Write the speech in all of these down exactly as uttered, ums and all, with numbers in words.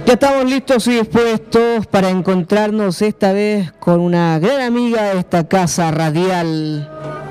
Ya estamos listos y dispuestos para encontrarnos esta vez con una gran amiga de esta casa radial.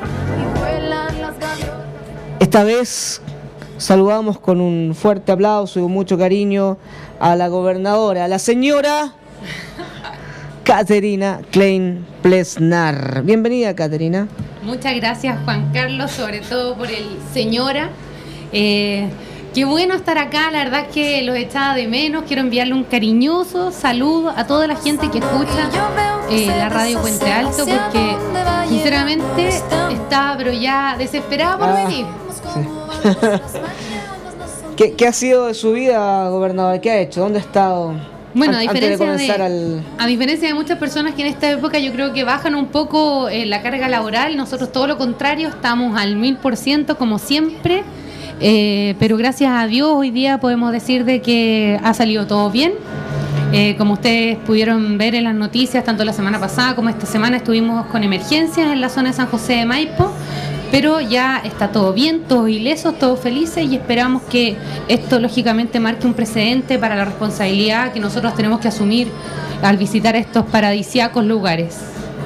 Esta vez saludamos con un fuerte aplauso y con mucho cariño a la gobernadora, a la señora Caterina Klein Plesnar. Bienvenida, Caterina. Muchas gracias, Juan Carlos, sobre todo por el señora. Eh, qué bueno estar acá, la verdad es que los echaba de menos. Quiero enviarle un cariñoso saludo a toda la gente que escucha eh, la radio Puente Alto, porque sinceramente estaba pero ya desesperada por ah, venir. Sí. ¿Qué, ¿Qué ha sido de su vida, gobernador? ¿Qué ha hecho? ¿Dónde ha estado? Bueno, a diferencia, de, al... a diferencia de muchas personas que en esta época yo creo que bajan un poco eh, la carga laboral, nosotros todo lo contrario, estamos al mil por ciento como siempre, eh, pero gracias a Dios hoy día podemos decir de que ha salido todo bien. Eh, como ustedes pudieron ver en las noticias, tanto la semana pasada como esta semana estuvimos con emergencias en la zona de San José de Maipo, pero ya está todo bien, todos ilesos, todos felices, y esperamos que esto lógicamente marque un precedente para la responsabilidad que nosotros tenemos que asumir al visitar estos paradisíacos lugares.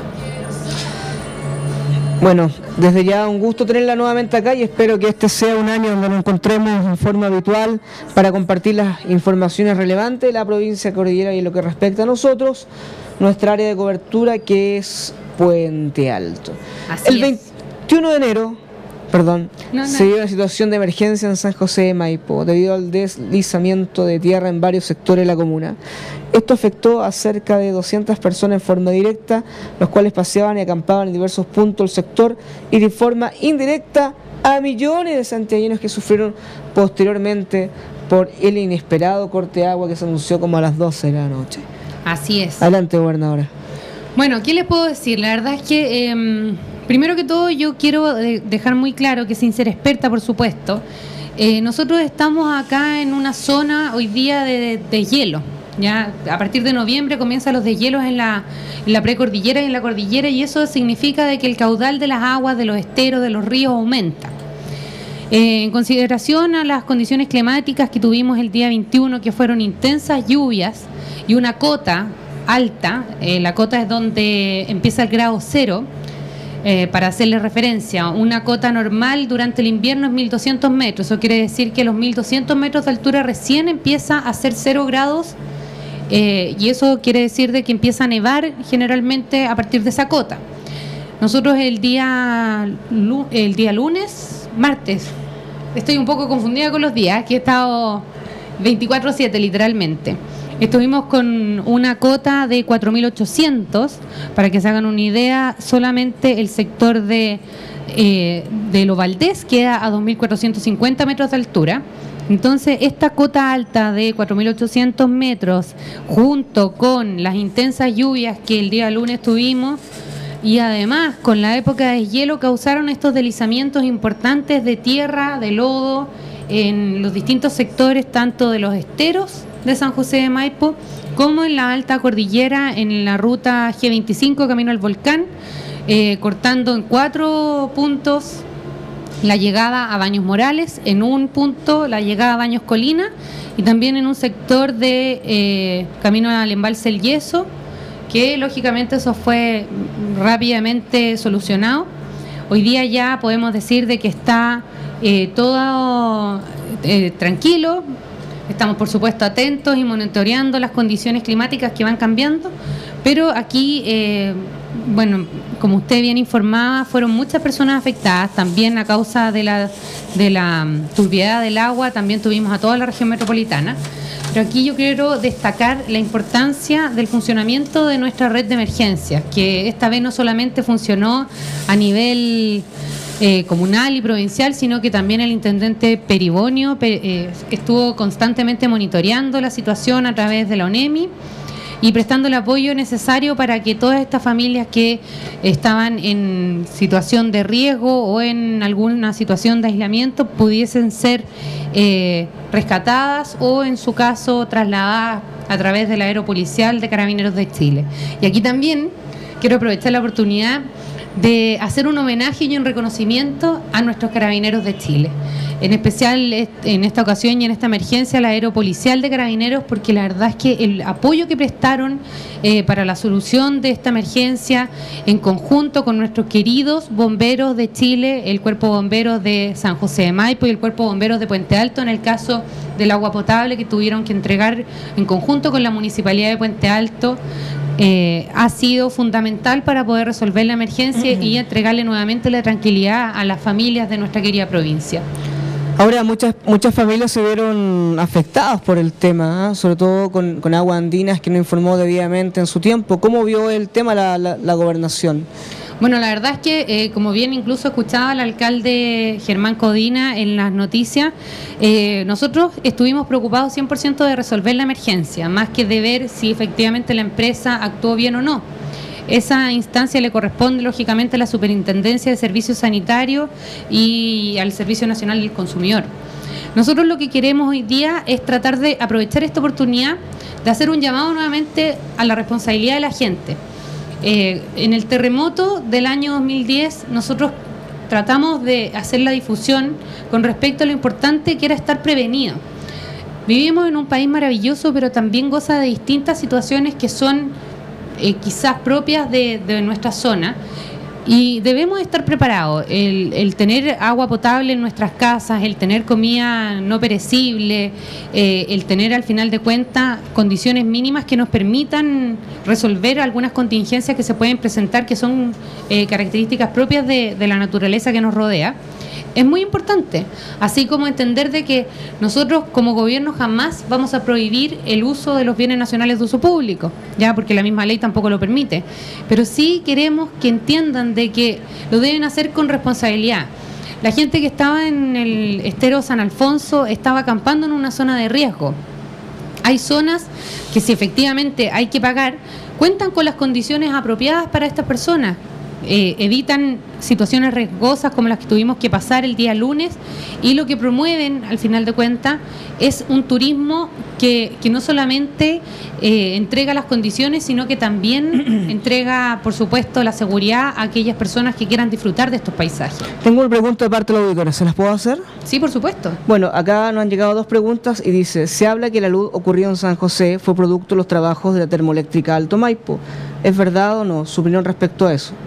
Bueno, desde ya un gusto tenerla nuevamente acá y espero que este sea un año donde nos encontremos en forma habitual para compartir las informaciones relevantes de la provincia de Cordillera y lo que respecta a nosotros, nuestra área de cobertura, que es Puente Alto. Así El es. veintiuno de enero, perdón, no, no. se dio una situación de emergencia en San José de Maipo debido al deslizamiento de tierra en varios sectores de la comuna. Esto afectó a cerca de doscientas personas en forma directa, los cuales paseaban y acampaban en diversos puntos del sector, y de forma indirecta a millones de santiaguinos que sufrieron posteriormente por el inesperado corte de agua que se anunció como a las doce de la noche. Así es. Adelante, gobernadora. Bueno, ¿qué les puedo decir? La verdad es que... Eh, Primero que todo, yo quiero dejar muy claro que, sin ser experta, por supuesto, eh, nosotros estamos acá en una zona hoy día de, de, de hielo. Ya a partir de noviembre comienzan los deshielos en la, en la precordillera y en la cordillera, y eso significa de que el caudal de las aguas, de los esteros, de los ríos aumenta. Eh, en consideración a las condiciones climáticas que tuvimos el día veintiuno, que fueron intensas lluvias y una cota alta, eh, la cota es donde empieza el grado cero. Eh, para hacerle referencia, una cota normal durante el invierno es mil doscientos metros. Eso quiere decir que los mil doscientos metros de altura recién empieza a ser cero grados, eh, y eso quiere decir de que empieza a nevar generalmente a partir de esa cota. Nosotros el día, el día lunes, martes, estoy un poco confundida con los días, que he estado veinticuatro siete literalmente. Estuvimos con una cota de cuatro mil ochocientos, para que se hagan una idea, solamente el sector de, eh, de Lo Valdés queda a dos mil cuatrocientos cincuenta metros de altura. Entonces, esta cota alta de cuatro mil ochocientos metros, junto con las intensas lluvias que el día lunes tuvimos, y además con la época de hielo, causaron estos deslizamientos importantes de tierra, de lodo, en los distintos sectores, tanto de los esteros de San José de Maipo, como en la alta cordillera, en la ruta G veinticinco, camino al volcán, eh, cortando en cuatro puntos la llegada a Baños Morales, en un punto la llegada a Baños Colina, y también en un sector de eh, camino al embalse El Yeso, que lógicamente eso fue rápidamente solucionado. Hoy día ya podemos decir de que está eh, todo eh, tranquilo. Estamos, por supuesto, atentos y monitoreando las condiciones climáticas que van cambiando, pero aquí, eh, bueno, como usted bien informaba, fueron muchas personas afectadas, también a causa de la, de la turbiedad del agua, también tuvimos a toda la región metropolitana, pero aquí yo quiero destacar la importancia del funcionamiento de nuestra red de emergencias, que esta vez no solamente funcionó a nivel Eh, comunal y provincial, sino que también el intendente Peribonio eh, estuvo constantemente monitoreando la situación a través de la ONEMI y prestando el apoyo necesario para que todas estas familias que estaban en situación de riesgo o en alguna situación de aislamiento pudiesen ser eh, rescatadas o, en su caso, trasladadas a través del aeropolicial de Carabineros de Chile. Y aquí también quiero aprovechar la oportunidad de hacer un homenaje y un reconocimiento a nuestros carabineros de Chile. En especial en esta ocasión y en esta emergencia, la aeropolicial de Carabineros, porque la verdad es que el apoyo que prestaron eh, para la solución de esta emergencia, en conjunto con nuestros queridos bomberos de Chile, el Cuerpo de Bomberos de San José de Maipo y el Cuerpo de Bomberos de Puente Alto, en el caso del agua potable que tuvieron que entregar en conjunto con la Municipalidad de Puente Alto, Eh, ha sido fundamental para poder resolver la emergencia uh-huh. y entregarle nuevamente la tranquilidad a las familias de nuestra querida provincia. Ahora muchas muchas familias se vieron afectadas por el tema, ¿eh? Sobre todo con, con Aguas Andinas, que no informó debidamente en su tiempo. ¿Cómo vio el tema la, la, la gobernación? Bueno, la verdad es que, eh, como bien incluso escuchaba el alcalde Germán Codina en las noticias, eh, nosotros estuvimos preocupados cien por ciento de resolver la emergencia, más que de ver si efectivamente la empresa actuó bien o no. Esa instancia le corresponde, lógicamente, a la Superintendencia de Servicios Sanitarios y al Servicio Nacional del Consumidor. Nosotros lo que queremos hoy día es tratar de aprovechar esta oportunidad de hacer un llamado nuevamente a la responsabilidad de la gente. Eh, en el terremoto del año dos mil diez nosotros tratamos de hacer la difusión con respecto a lo importante que era estar prevenido. Vivimos en un país maravilloso, pero también goza de distintas situaciones que son eh, quizás propias de, de nuestra zona. Y debemos estar preparados, el, el tener agua potable en nuestras casas, el tener comida no perecible, eh, el tener al final de cuentas condiciones mínimas que nos permitan resolver algunas contingencias que se pueden presentar, que son eh, características propias de, de la naturaleza que nos rodea. Es muy importante, así como entender de que nosotros como gobierno jamás vamos a prohibir el uso de los bienes nacionales de uso público, ya porque la misma ley tampoco lo permite, pero sí queremos que entiendan de que lo deben hacer con responsabilidad. La gente que estaba en el estero San Alfonso estaba acampando en una zona de riesgo. Hay zonas que si efectivamente hay que pagar, cuentan con las condiciones apropiadas para estas personas. Eh, evitan situaciones riesgosas como las que tuvimos que pasar el día lunes, y lo que promueven al final de cuentas es un turismo que, que no solamente eh, entrega las condiciones, sino que también entrega, por supuesto, la seguridad a aquellas personas que quieran disfrutar de estos paisajes. Tengo una pregunta de parte de la auditora, ¿se las puedo hacer? Sí, por supuesto. Bueno, acá nos han llegado dos preguntas y dice: se habla que la luz ocurrida en San José fue producto de los trabajos de la termoeléctrica Alto Maipo. ¿Es verdad o no? Su opinión respecto a eso.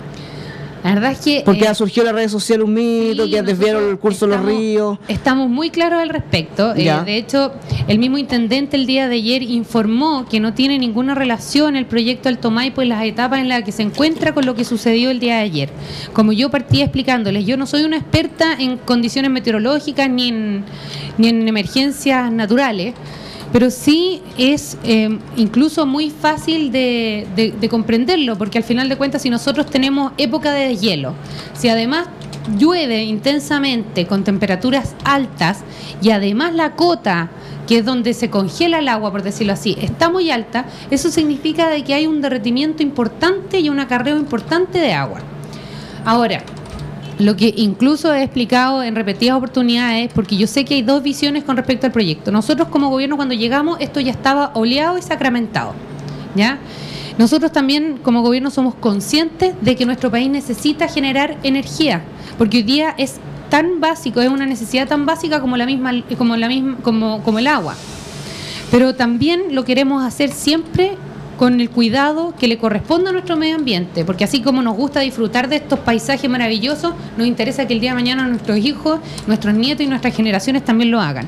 La verdad es que... Porque eh, surgió en las redes sociales un mito, sí, que desviaron el curso de los ríos. Estamos muy claros al respecto. Eh, de hecho, el mismo intendente el día de ayer informó que no tiene ninguna relación el proyecto Alto Maipo en las etapas en las que se encuentra con lo que sucedió el día de ayer. Como yo partí explicándoles, yo no soy una experta en condiciones meteorológicas ni en, ni en emergencias naturales, pero sí es eh, incluso muy fácil de, de, de comprenderlo, porque al final de cuentas, si nosotros tenemos época de deshielo, si además llueve intensamente con temperaturas altas y además la cota, que es donde se congela el agua, por decirlo así, está muy alta, eso significa de que hay un derretimiento importante y un acarreo importante de agua. Ahora, lo que incluso he explicado en repetidas oportunidades, porque yo sé que hay dos visiones con respecto al proyecto. Nosotros como gobierno, cuando llegamos, esto ya estaba oleado y sacramentado, ¿ya? Nosotros también como gobierno somos conscientes de que nuestro país necesita generar energía, porque hoy día es tan básico, es una necesidad tan básica como la misma, como la misma, como, como el agua. Pero también lo queremos hacer siempre con el cuidado que le corresponde a nuestro medio ambiente, porque así como nos gusta disfrutar de estos paisajes maravillosos, nos interesa que el día de mañana nuestros hijos, nuestros nietos y nuestras generaciones también lo hagan.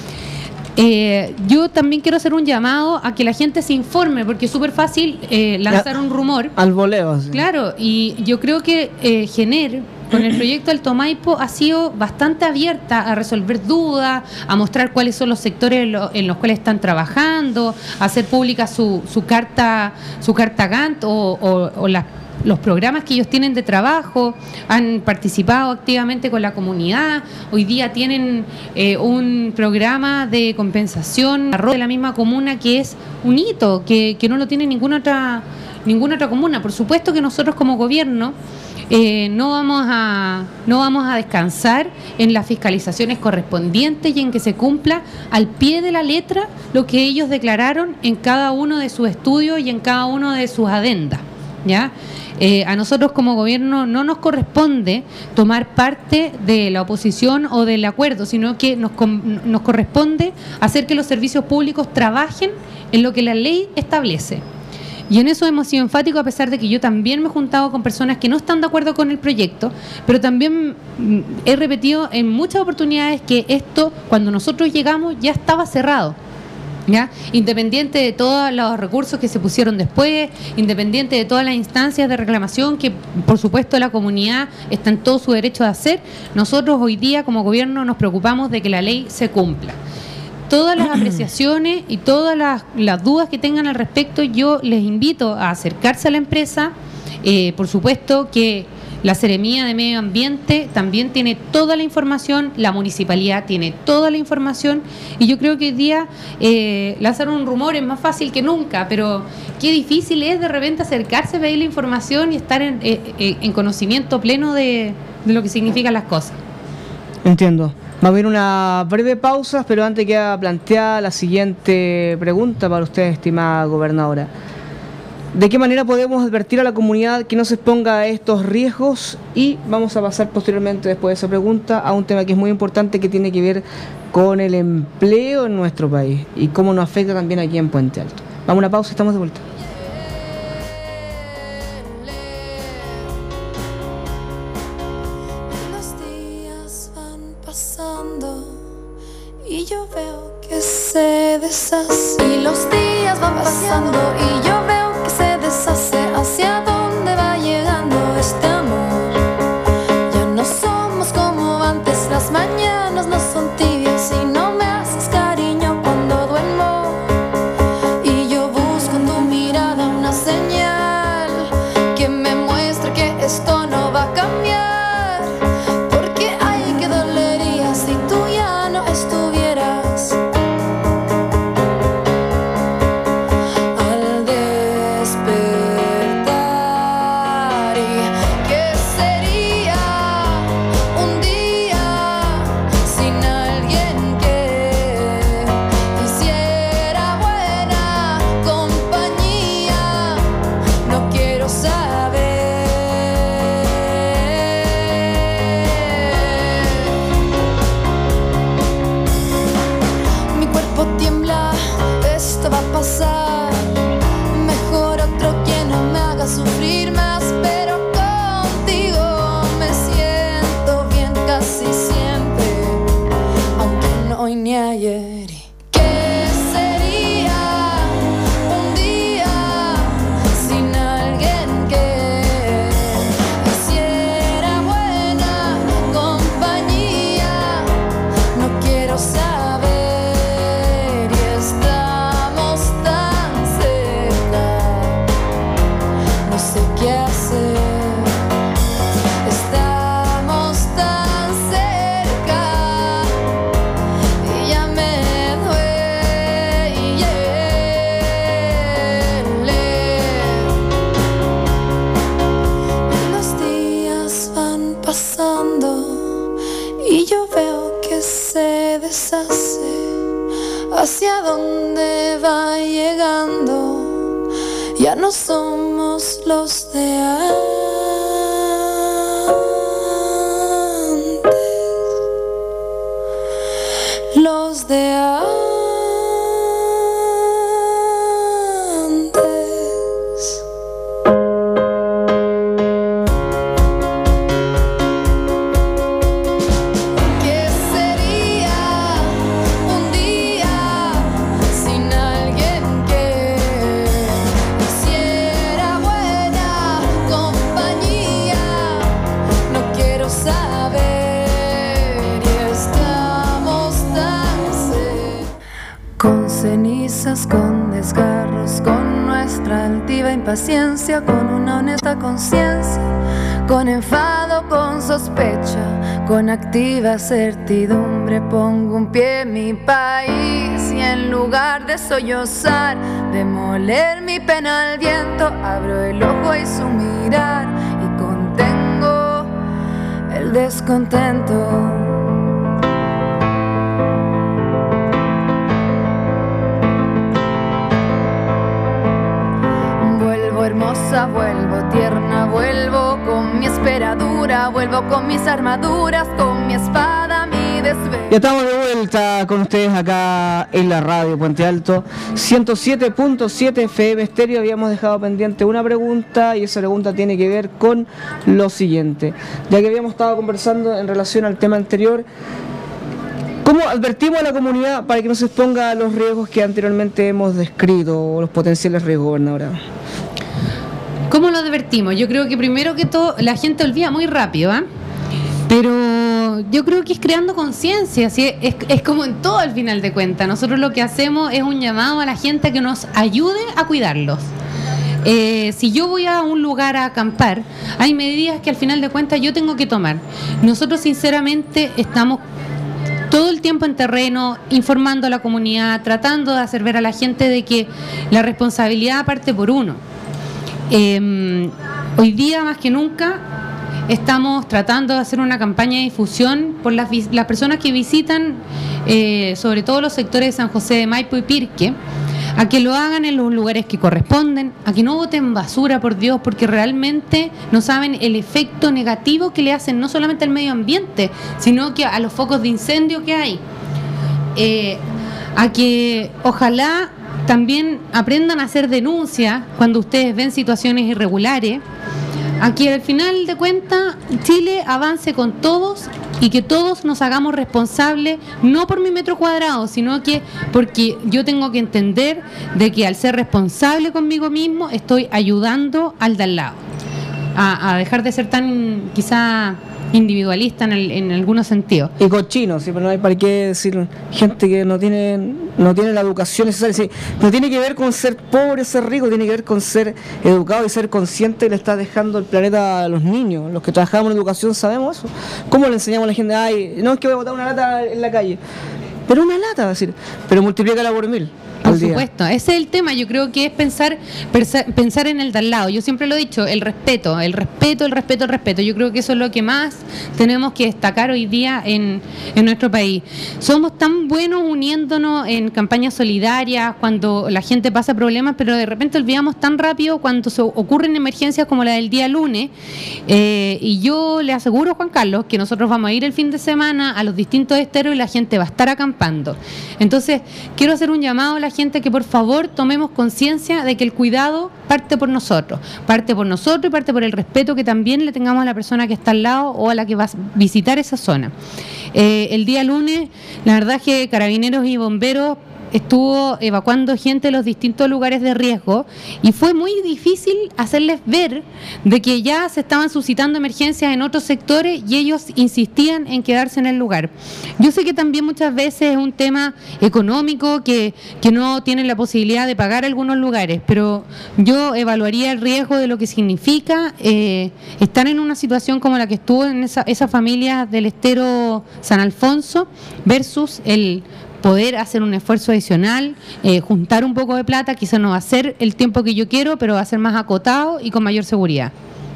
Eh, yo también quiero hacer un llamado a que la gente se informe, porque es súper fácil eh, lanzar un rumor. Al voleo. Sí. Claro, y yo creo que eh, Gener, con el proyecto Alto Maipo, ha sido bastante abierta a resolver dudas, a mostrar cuáles son los sectores en, lo, en los cuales están trabajando, a hacer pública su, su carta su carta Gantt o, o, o las los programas que ellos tienen de trabajo, han participado activamente con la comunidad. Hoy día tienen eh, un programa de compensación de la misma comuna, que es un hito, que, que no lo tiene ninguna otra, ninguna otra comuna. Por supuesto que nosotros como gobierno eh, no vamos a, no vamos a descansar en las fiscalizaciones correspondientes y en que se cumpla al pie de la letra lo que ellos declararon en cada uno de sus estudios y en cada uno de sus adendas. ¿ya? Eh, a nosotros como gobierno no nos corresponde tomar parte de la oposición o del acuerdo, sino que nos, nos corresponde hacer que los servicios públicos trabajen en lo que la ley establece. Y en eso hemos sido enfáticos, a pesar de que yo también me he juntado con personas que no están de acuerdo con el proyecto, pero también he repetido en muchas oportunidades que esto, cuando nosotros llegamos, ya estaba cerrado, ¿ya? Independiente de todos los recursos que se pusieron después, independiente de todas las instancias de reclamación que, por supuesto, la comunidad está en todo su derecho de hacer, nosotros hoy día como gobierno nos preocupamos de que la ley se cumpla. Todas las apreciaciones y todas las, las dudas que tengan al respecto, yo les invito a acercarse a la empresa. Eh, por supuesto que la Seremía de Medio Ambiente también tiene toda la información, la municipalidad tiene toda la información, y yo creo que hoy día eh, lanzar un rumor es más fácil que nunca, pero qué difícil es de repente acercarse, pedir la información y estar en, eh, en conocimiento pleno de, de lo que significan las cosas. Entiendo. Va a haber una breve pausa, pero antes queda planteada la siguiente pregunta para usted, estimada gobernadora. ¿De qué manera podemos advertir a la comunidad que no se exponga a estos riesgos? Y vamos a pasar posteriormente, después de esa pregunta, a un tema que es muy importante, que tiene que ver con el empleo en nuestro país y cómo nos afecta también aquí en Puente Alto. Vamos a una pausa, estamos de vuelta. Y yo veo que se deshace, y los días van pasando, y yo veo que se deshace. ¿Hacia dónde va llegando este amor? Ya no somos como antes, las mañanas no son tibias y no me haces cariño cuando duermo. Y yo busco en tu mirada una señal que me muestre que esto no va a cambiar. ¿Hacia dónde va llegando? Ya no somos los de antes. Los de antes. Con desgarros, con nuestra altiva impaciencia, con una honesta conciencia, con enfado, con sospecha, con activa certidumbre, pongo un pie en mi país y en lugar de sollozar, de moler mi pena al viento, abro el ojo y su mirar y contengo el descontento. Hermosa, vuelvo tierna. Vuelvo con mi esperadura, vuelvo con mis armaduras, con mi espada, mi desvelo. Ya estamos de vuelta con ustedes acá en la radio Puente Alto ciento siete punto siete F M Estéreo. Habíamos dejado pendiente una pregunta y esa pregunta tiene que ver con lo siguiente. Ya que habíamos estado conversando en relación al tema anterior, ¿cómo advertimos a la comunidad para que no se exponga a los riesgos que anteriormente hemos descrito, o los potenciales riesgos, gobernadora? ¿Cómo lo advertimos? Yo creo que primero que todo, la gente olvida muy rápido, ¿eh? Pero yo creo que es creando conciencia, ¿sí? es, es como en todo al final de cuentas. Nosotros lo que hacemos es un llamado a la gente que nos ayude a cuidarlos. Eh, si yo voy a un lugar a acampar, hay medidas que al final de cuentas yo tengo que tomar. Nosotros sinceramente estamos todo el tiempo en terreno, informando a la comunidad, tratando de hacer ver a la gente de que la responsabilidad parte por uno. Eh, hoy día más que nunca estamos tratando de hacer una campaña de difusión por las, las personas que visitan, eh, sobre todo los sectores de San José de Maipo y Pirque, a que lo hagan en los lugares que corresponden, a que no boten basura, por Dios, porque realmente no saben el efecto negativo que le hacen no solamente al medio ambiente, sino que a los focos de incendio que hay. Eh, a que ojalá también aprendan a hacer denuncias cuando ustedes ven situaciones irregulares, a que al final de cuentas Chile avance con todos y que todos nos hagamos responsables, no por mi metro cuadrado, sino que porque yo tengo que entender de que al ser responsable conmigo mismo estoy ayudando al de al lado a, a dejar de ser tan quizá individualista en, el, en algunos sentidos. Y cochino, sí, pero no hay para qué decir gente que no tiene no tiene la educación necesaria. Sí, no tiene que ver con ser pobre, ser rico, tiene que ver con ser educado y ser consciente que le está dejando el planeta a los niños. Los que trabajamos en educación sabemos eso. ¿Cómo le enseñamos a la gente? Ay, no es que voy a botar una lata en la calle. Pero una lata, va a decir, pero multiplícala por mil. Por supuesto, ese es el tema. Yo creo que es pensar pensar en el de al lado. Yo siempre lo he dicho, el respeto, el respeto, el respeto, el respeto. Yo creo que eso es lo que más tenemos que destacar hoy día en, en nuestro país. Somos tan buenos uniéndonos en campañas solidarias cuando la gente pasa problemas, pero de repente olvidamos tan rápido cuando se ocurren emergencias como la del día lunes. Eh, y yo le aseguro, Juan Carlos, que nosotros vamos a ir el fin de semana a los distintos esteros y la gente va a estar acampando. Entonces, quiero hacer un llamado a la gente que por favor tomemos conciencia de que el cuidado parte por nosotros, parte por nosotros y parte por el respeto que también le tengamos a la persona que está al lado o a la que va a visitar esa zona. Eh, el día lunes, la verdad es que Carabineros y Bomberos estuvo evacuando gente de los distintos lugares de riesgo y fue muy difícil hacerles ver de que ya se estaban suscitando emergencias en otros sectores y ellos insistían en quedarse en el lugar. Yo sé que también muchas veces es un tema económico que, que no tienen la posibilidad de pagar algunos lugares, pero yo evaluaría el riesgo de lo que significa eh, estar en una situación como la que estuvo en esa, esa familia del estero San Alfonso versus el poder hacer un esfuerzo adicional, eh, juntar un poco de plata, quizás no va a ser el tiempo que yo quiero, pero va a ser más acotado y con mayor seguridad.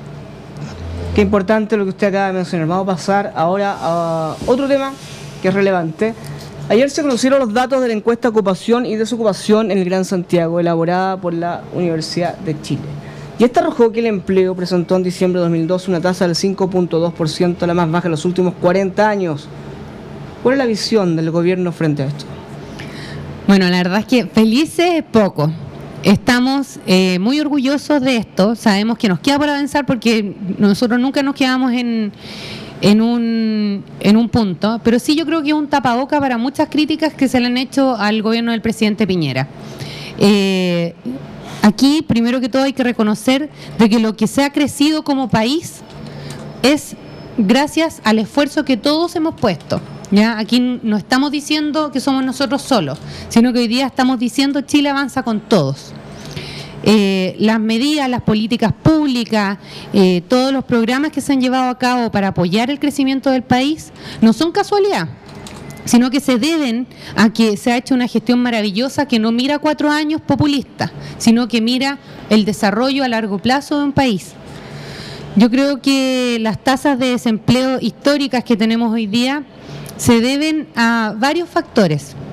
Qué importante lo que usted acaba de mencionar. Vamos a pasar ahora a otro tema que es relevante. Ayer se conocieron los datos de la encuesta de ocupación y desocupación en el Gran Santiago, elaborada por la Universidad de Chile. Y esta arrojó que el empleo presentó en diciembre de dos mil doce una tasa del cinco punto dos por ciento, la más baja en los últimos cuarenta años. ¿Cuál es la visión del gobierno frente a esto? Bueno, la verdad es que felices es poco. Estamos eh, muy orgullosos de esto. Sabemos que nos queda por avanzar porque nosotros nunca nos quedamos en, en, un, en un punto. Pero sí yo creo que es un tapaboca para muchas críticas que se le han hecho al gobierno del presidente Piñera. Eh, aquí, primero que todo, hay que reconocer de que lo que se ha crecido como país es gracias al esfuerzo que todos hemos puesto. ¿Ya? Aquí no estamos diciendo que somos nosotros solos, sino que hoy día estamos diciendo Chile avanza con todos. Eh, las medidas, las políticas públicas, eh, todos los programas que se han llevado a cabo para apoyar el crecimiento del país no son casualidad, sino que se deben a que se ha hecho una gestión maravillosa que no mira cuatro años populista, sino que mira el desarrollo a largo plazo de un país. Yo creo que las tasas de desempleo históricas que tenemos hoy día se deben a varios factores.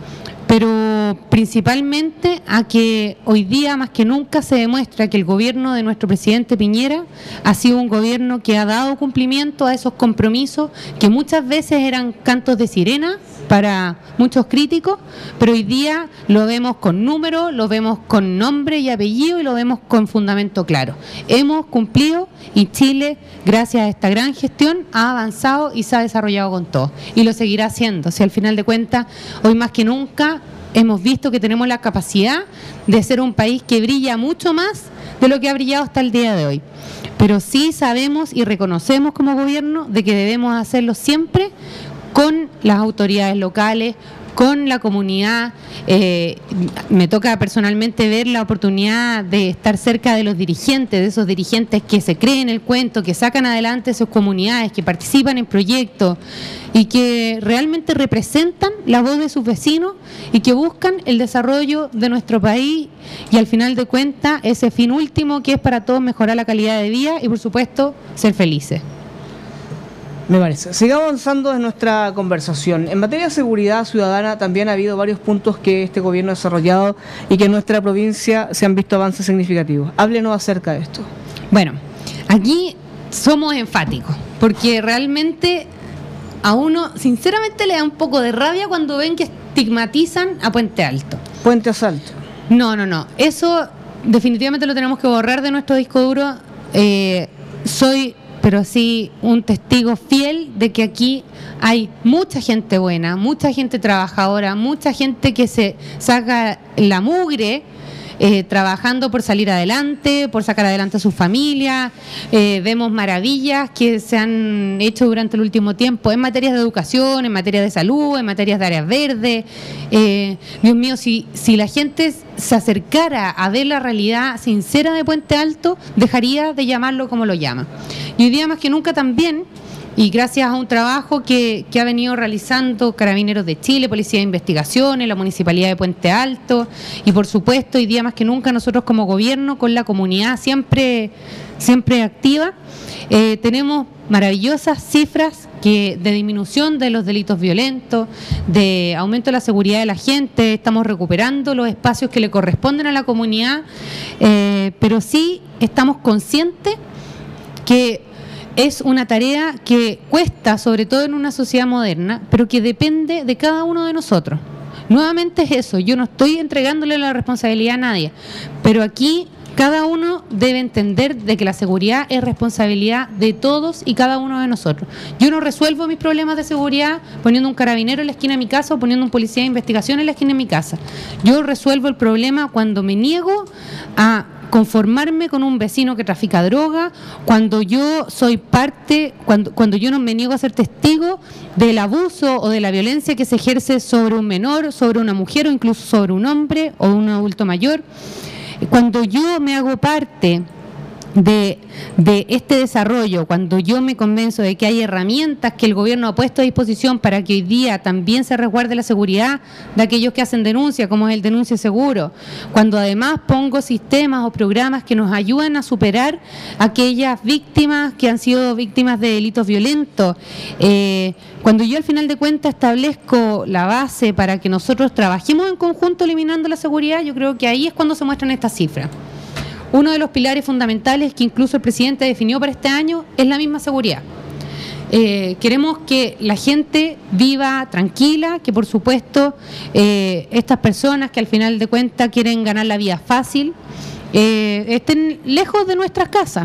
pero principalmente a que hoy día más que nunca se demuestra que el gobierno de nuestro presidente Piñera ha sido un gobierno que ha dado cumplimiento a esos compromisos que muchas veces eran cantos de sirena para muchos críticos, pero hoy día lo vemos con números, lo vemos con nombre y apellido y lo vemos con fundamento claro. Hemos cumplido y Chile, gracias a esta gran gestión, ha avanzado y se ha desarrollado con todo y lo seguirá haciendo. Si al final de cuentas, hoy más que nunca hemos visto que tenemos la capacidad de ser un país que brilla mucho más de lo que ha brillado hasta el día de hoy. Pero sí sabemos y reconocemos como gobierno de que debemos hacerlo siempre con las autoridades locales, con la comunidad. Eh, me toca personalmente ver la oportunidad de estar cerca de los dirigentes, de esos dirigentes que se creen el cuento, que sacan adelante sus comunidades, que participan en proyectos y que realmente representan la voz de sus vecinos y que buscan el desarrollo de nuestro país y al final de cuentas ese fin último que es para todos mejorar la calidad de vida y por supuesto ser felices. Me parece. Sigamos avanzando en nuestra conversación. En materia de seguridad ciudadana también ha habido varios puntos que este gobierno ha desarrollado y que en nuestra provincia se han visto avances significativos. Háblenos acerca de esto. Bueno, aquí somos enfáticos, porque realmente a uno sinceramente le da un poco de rabia cuando ven que estigmatizan a Puente Alto. Puente Asalto. No, no, no. Eso definitivamente lo tenemos que borrar de nuestro disco duro. Eh, soy... pero sí un testigo fiel de que aquí hay mucha gente buena, mucha gente trabajadora, mucha gente que se saca la mugre eh, trabajando por salir adelante, por sacar adelante a su familia. Eh, vemos maravillas que se han hecho durante el último tiempo en materias de educación, en materia de salud, en materias de áreas verdes. Eh, Dios mío, si, si la gente se acercara a ver la realidad sincera de Puente Alto, dejaría de llamarlo como lo llama. Y hoy día más que nunca también, y gracias a un trabajo que, que ha venido realizando Carabineros de Chile, Policía de Investigaciones, la Municipalidad de Puente Alto, y por supuesto hoy día más que nunca nosotros como gobierno, con la comunidad siempre, siempre activa, eh, tenemos maravillosas cifras que de disminución de los delitos violentos, de aumento de la seguridad de la gente, estamos recuperando los espacios que le corresponden a la comunidad, eh, pero sí estamos conscientes que es una tarea que cuesta, sobre todo en una sociedad moderna, pero que depende de cada uno de nosotros. Nuevamente es eso, yo no estoy entregándole la responsabilidad a nadie, pero aquí cada uno debe entender de que la seguridad es responsabilidad de todos y cada uno de nosotros. Yo no resuelvo mis problemas de seguridad poniendo un carabinero en la esquina de mi casa o poniendo un policía de investigación en la esquina de mi casa. Yo resuelvo el problema cuando me niego a conformarme con un vecino que trafica droga, cuando yo soy parte, cuando, cuando yo no me niego a ser testigo del abuso o de la violencia que se ejerce sobre un menor, sobre una mujer o incluso sobre un hombre o un adulto mayor, cuando yo me hago parte de, de este desarrollo, cuando yo me convenzo de que hay herramientas que el gobierno ha puesto a disposición para que hoy día también se resguarde la seguridad de aquellos que hacen denuncia, como es el denuncio seguro, cuando además pongo sistemas o programas que nos ayudan a superar aquellas víctimas que han sido víctimas de delitos violentos, eh, cuando yo al final de cuentas establezco la base para que nosotros trabajemos en conjunto eliminando la seguridad, yo creo que ahí es cuando se muestran estas cifras. Uno de los pilares fundamentales que incluso el presidente definió para este año es la misma seguridad. Eh, queremos que la gente viva tranquila, que por supuesto eh, estas personas que al final de cuentas quieren ganar la vida fácil, eh, estén lejos de nuestras casas.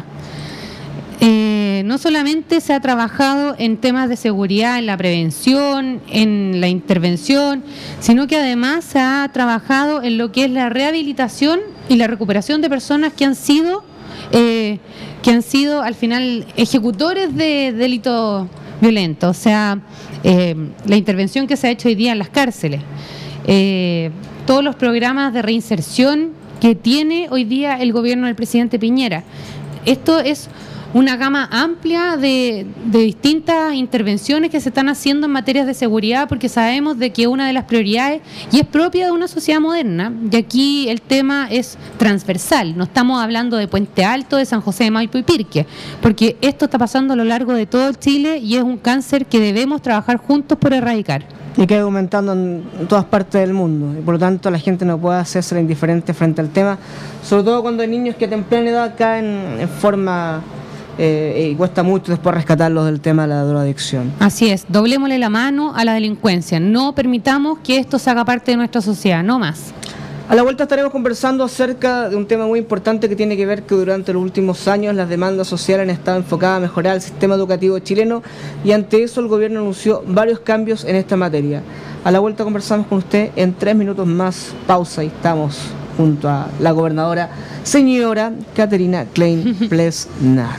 Eh, no solamente se ha trabajado en temas de seguridad, en la prevención, en la intervención, sino que además se ha trabajado en lo que es la rehabilitación y la recuperación de personas que han sido, eh, que han sido al final ejecutores de delitos violentos, o sea, eh, la intervención que se ha hecho hoy día en las cárceles, eh, todos los programas de reinserción que tiene hoy día el gobierno del presidente Piñera. Esto es una gama amplia de, de distintas intervenciones que se están haciendo en materias de seguridad, porque sabemos de que una de las prioridades, y es propia de una sociedad moderna, y aquí el tema es transversal, no estamos hablando de Puente Alto, de San José de Maipo y Pirque, porque esto está pasando a lo largo de todo Chile y es un cáncer que debemos trabajar juntos por erradicar. y que ha ido aumentando en todas partes del mundo, y por lo tanto la gente no puede hacerse indiferente frente al tema, sobre todo cuando hay niños que a temprana edad caen en forma eh, y cuesta mucho después rescatarlos del tema de la drogadicción. Así es, doblémosle la mano a la delincuencia, no permitamos que esto se haga parte de nuestra sociedad, no más. A la vuelta estaremos conversando acerca de un tema muy importante que tiene que ver que durante los últimos años las demandas sociales han estado enfocadas a mejorar el sistema educativo chileno, y ante eso el gobierno anunció varios cambios en esta materia. A la vuelta conversamos con usted en tres minutos más, pausa, y estamos junto a la gobernadora, señora Caterina Klein Plesnar.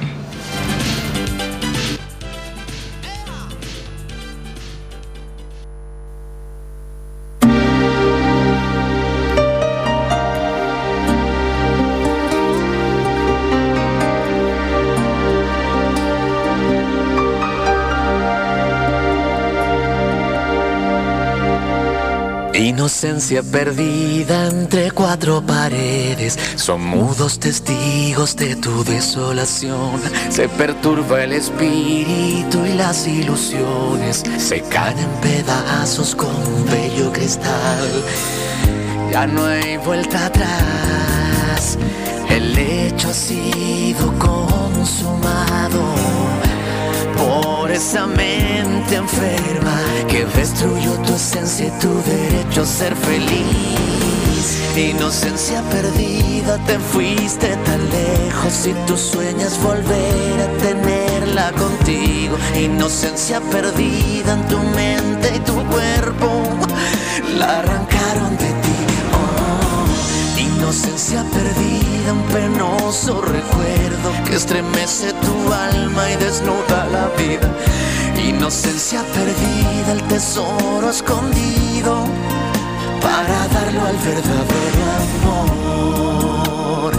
Inocencia perdida entre cuatro paredes, son mudos testigos de tu desolación. Se perturba el espíritu y las ilusiones se caen en pedazos con un bello cristal. Ya no hay vuelta atrás, el hecho ha sido consumado por esa mente enferma que destruyó tu esencia y tu derecho a ser feliz. Inocencia perdida, te fuiste tan lejos y tú sueñas volver a tenerla contigo. Inocencia perdida en tu mente y tu cuerpo, la arrancaron de ti. Oh, inocencia perdida, un penoso recuerdo que estremece tu alma y desnuda la vida. Inocencia perdida, el tesoro escondido para darlo al verdadero amor.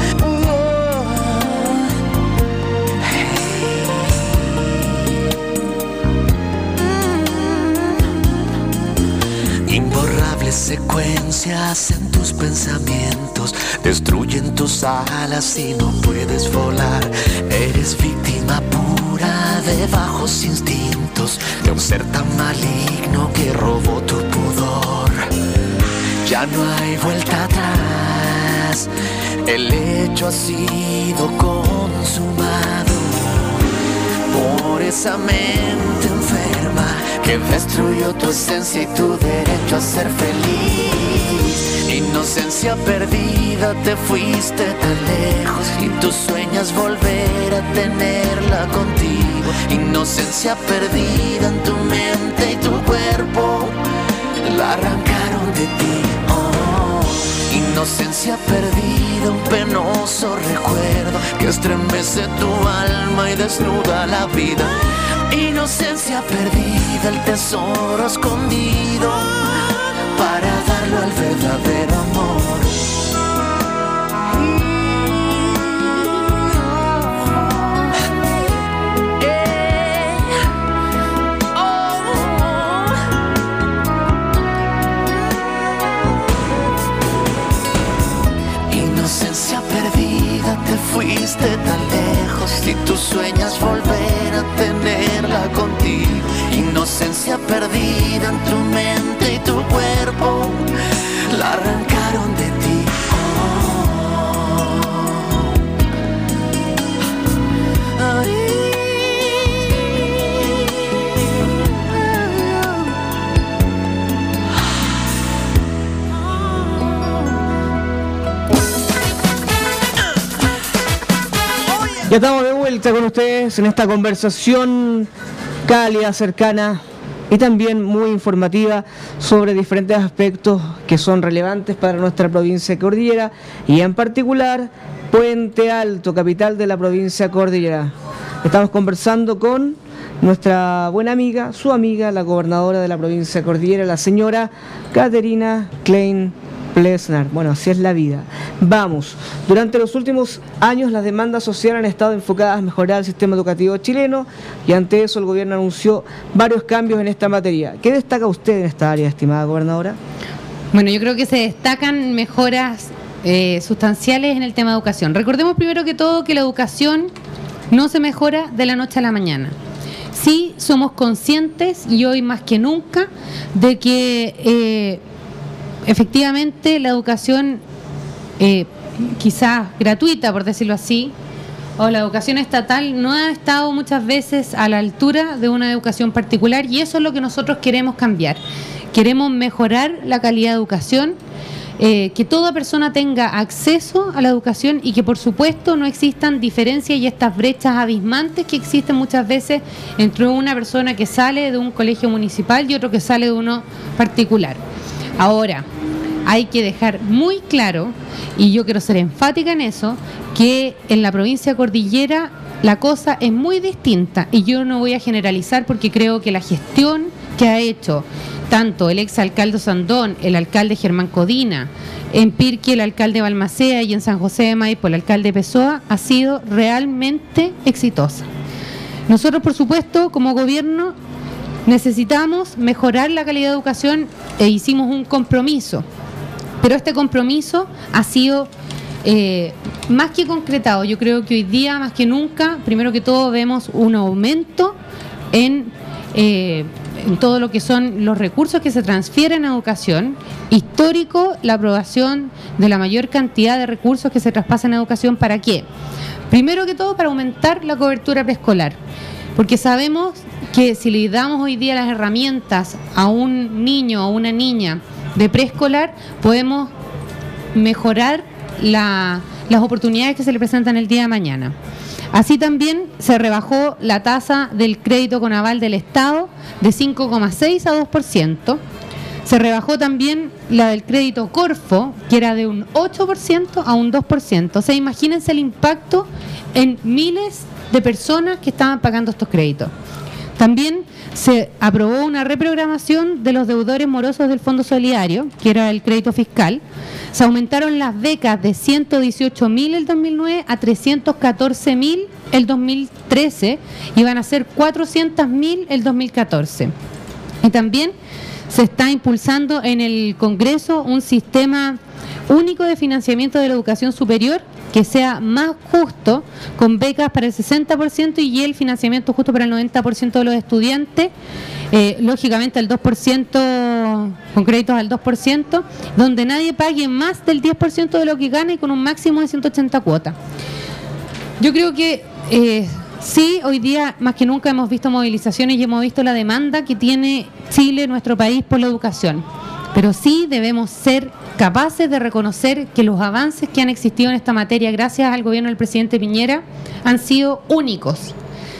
Imborrables secuencias en tus pensamientos destruyen tus alas y no puedes volar. Eres víctima pura de bajos instintos de un ser tan maligno que robó tu pudor. Ya no hay vuelta atrás, el hecho ha sido consumado por esa mente enferma que destruyó tu esencia y tu derecho a ser feliz. Inocencia perdida, te fuiste tan lejos y tú sueñas volver a tenerla contigo. Inocencia perdida en tu mente y tu cuerpo, la arrancaron de ti. Oh, inocencia perdida, un penoso recuerdo que estremece tu alma y desnuda la vida. Inocencia perdida, el tesoro escondido para darlo al verdadero amor. Inocencia perdida, te fuiste tan lejos y tú sueñas volver a tenerla contigo. Inocencia perdida en tu mente y tu cuerpo, la arrancaron de ti. Oh. Ay. Ya estamos de vuelta con ustedes en esta conversación cálida, cercana y también muy informativa sobre diferentes aspectos que son relevantes para nuestra provincia cordillera y en particular Puente Alto, capital de la provincia cordillera. Estamos conversando con nuestra buena amiga, su amiga, la gobernadora de la provincia cordillera, la señora Caterina Klein Plesnar. Bueno, así es la vida. Vamos, durante los últimos años las demandas sociales han estado enfocadas a mejorar el sistema educativo chileno y ante eso el gobierno anunció varios cambios en esta materia. ¿Qué destaca usted en esta área, estimada gobernadora? Bueno, yo creo que se destacan mejoras eh, sustanciales en el tema de educación. Recordemos primero que todo que la educación no se mejora de la noche a la mañana. sí somos conscientes, y hoy más que nunca, de que eh, efectivamente la educación eh, quizás gratuita, por decirlo así, o la educación estatal no ha estado muchas veces a la altura de una educación particular, y eso es lo que nosotros queremos cambiar. Queremos mejorar la calidad de educación, eh, que toda persona tenga acceso a la educación y que por supuesto no existan diferencias y estas brechas abismantes que existen muchas veces entre una persona que sale de un colegio municipal y otro que sale de uno particular. Ahora, hay que dejar muy claro, y yo quiero ser enfática en eso, que en la provincia cordillera la cosa es muy distinta, y yo no voy a generalizar porque creo que la gestión que ha hecho tanto el exalcalde Sandón, el alcalde Germán Codina, en Pirque el alcalde Balmaceda y en San José de Maipo el alcalde Pessoa ha sido realmente exitosa. Nosotros, por supuesto, como gobierno necesitamos mejorar la calidad de educación e hicimos un compromiso, pero este compromiso ha sido eh, más que concretado. Yo creo que hoy día, más que nunca, primero que todo vemos un aumento en, eh, en todo lo que son los recursos que se transfieren a educación. Histórico la aprobación de la mayor cantidad de recursos que se traspasan a educación. ¿Para qué? Primero que todo, para aumentar la cobertura preescolar, porque sabemos que si le damos hoy día las herramientas a un niño o una niña de preescolar, podemos mejorar la, las oportunidades que se le presentan el día de mañana. Así también se rebajó la tasa del crédito con aval del Estado de cinco coma seis a dos por ciento. Se rebajó también la del crédito Corfo, que era de un ocho por ciento a un dos por ciento. O sea, imagínense el impacto en miles de personas que estaban pagando estos créditos. También se aprobó una reprogramación de los deudores morosos del Fondo Solidario, que era el crédito fiscal. Se aumentaron las becas de ciento dieciocho mil el dos mil nueve a trescientos catorce mil el dos mil trece y van a ser cuatrocientos mil el dos mil catorce. Y también se está impulsando en el Congreso un sistema único de financiamiento de la educación superior que sea más justo, con becas para el sesenta por ciento y el financiamiento justo para el noventa por ciento de los estudiantes, eh, lógicamente el dos por ciento, con créditos al dos por ciento, donde nadie pague más del diez por ciento de lo que gana y con un máximo de ciento ochenta cuotas. Yo creo que eh, sí, hoy día más que nunca hemos visto movilizaciones y hemos visto la demanda que tiene Chile, nuestro país, por la educación. Pero sí debemos ser capaces de reconocer que los avances que han existido en esta materia gracias al gobierno del presidente Piñera han sido únicos.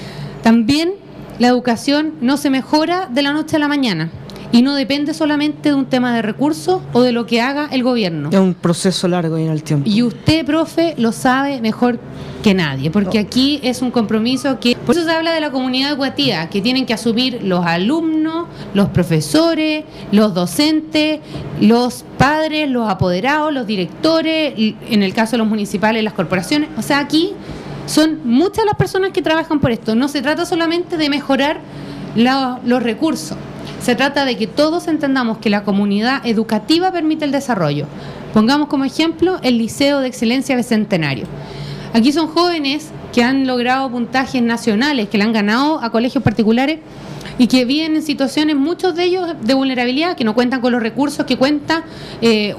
También la educación no se mejora de la noche a la mañana y no depende solamente de un tema de recursos o de lo que haga el gobierno. Es un proceso largo y en el tiempo. Y usted, profe, lo sabe mejor que nadie, porque aquí es un compromiso que... Por eso se habla de la comunidad educativa, que tienen que asumir los alumnos, los profesores, los docentes, los padres, los apoderados, los directores, en el caso de los municipales, las corporaciones. O sea, aquí son muchas las personas que trabajan por esto. No se trata solamente de mejorar la, los recursos. Se trata de que todos entendamos que la comunidad educativa permite el desarrollo. Pongamos como ejemplo el Liceo de Excelencia Bicentenario. Aquí son jóvenes que han logrado puntajes nacionales, que le han ganado a colegios particulares y que viven en situaciones, muchos de ellos de vulnerabilidad, que no cuentan con los recursos que cuenta eh,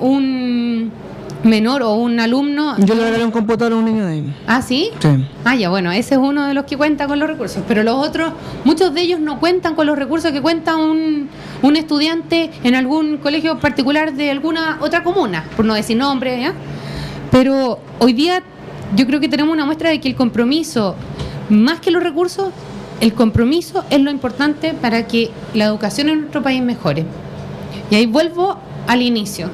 un menor o un alumno. Yo le regalé un computador a un niño de ahí. ¿Ah, sí? Sí. Ah, ya, bueno, ese es uno de los que cuenta con los recursos, pero los otros, muchos de ellos no cuentan con los recursos que cuenta un, un estudiante en algún colegio particular de alguna otra comuna, por no decir nombre, ¿ya? Pero hoy día yo creo que tenemos una muestra de que el compromiso, más que los recursos, el compromiso es lo importante para que la educación en nuestro país mejore. Y ahí vuelvo al inicio.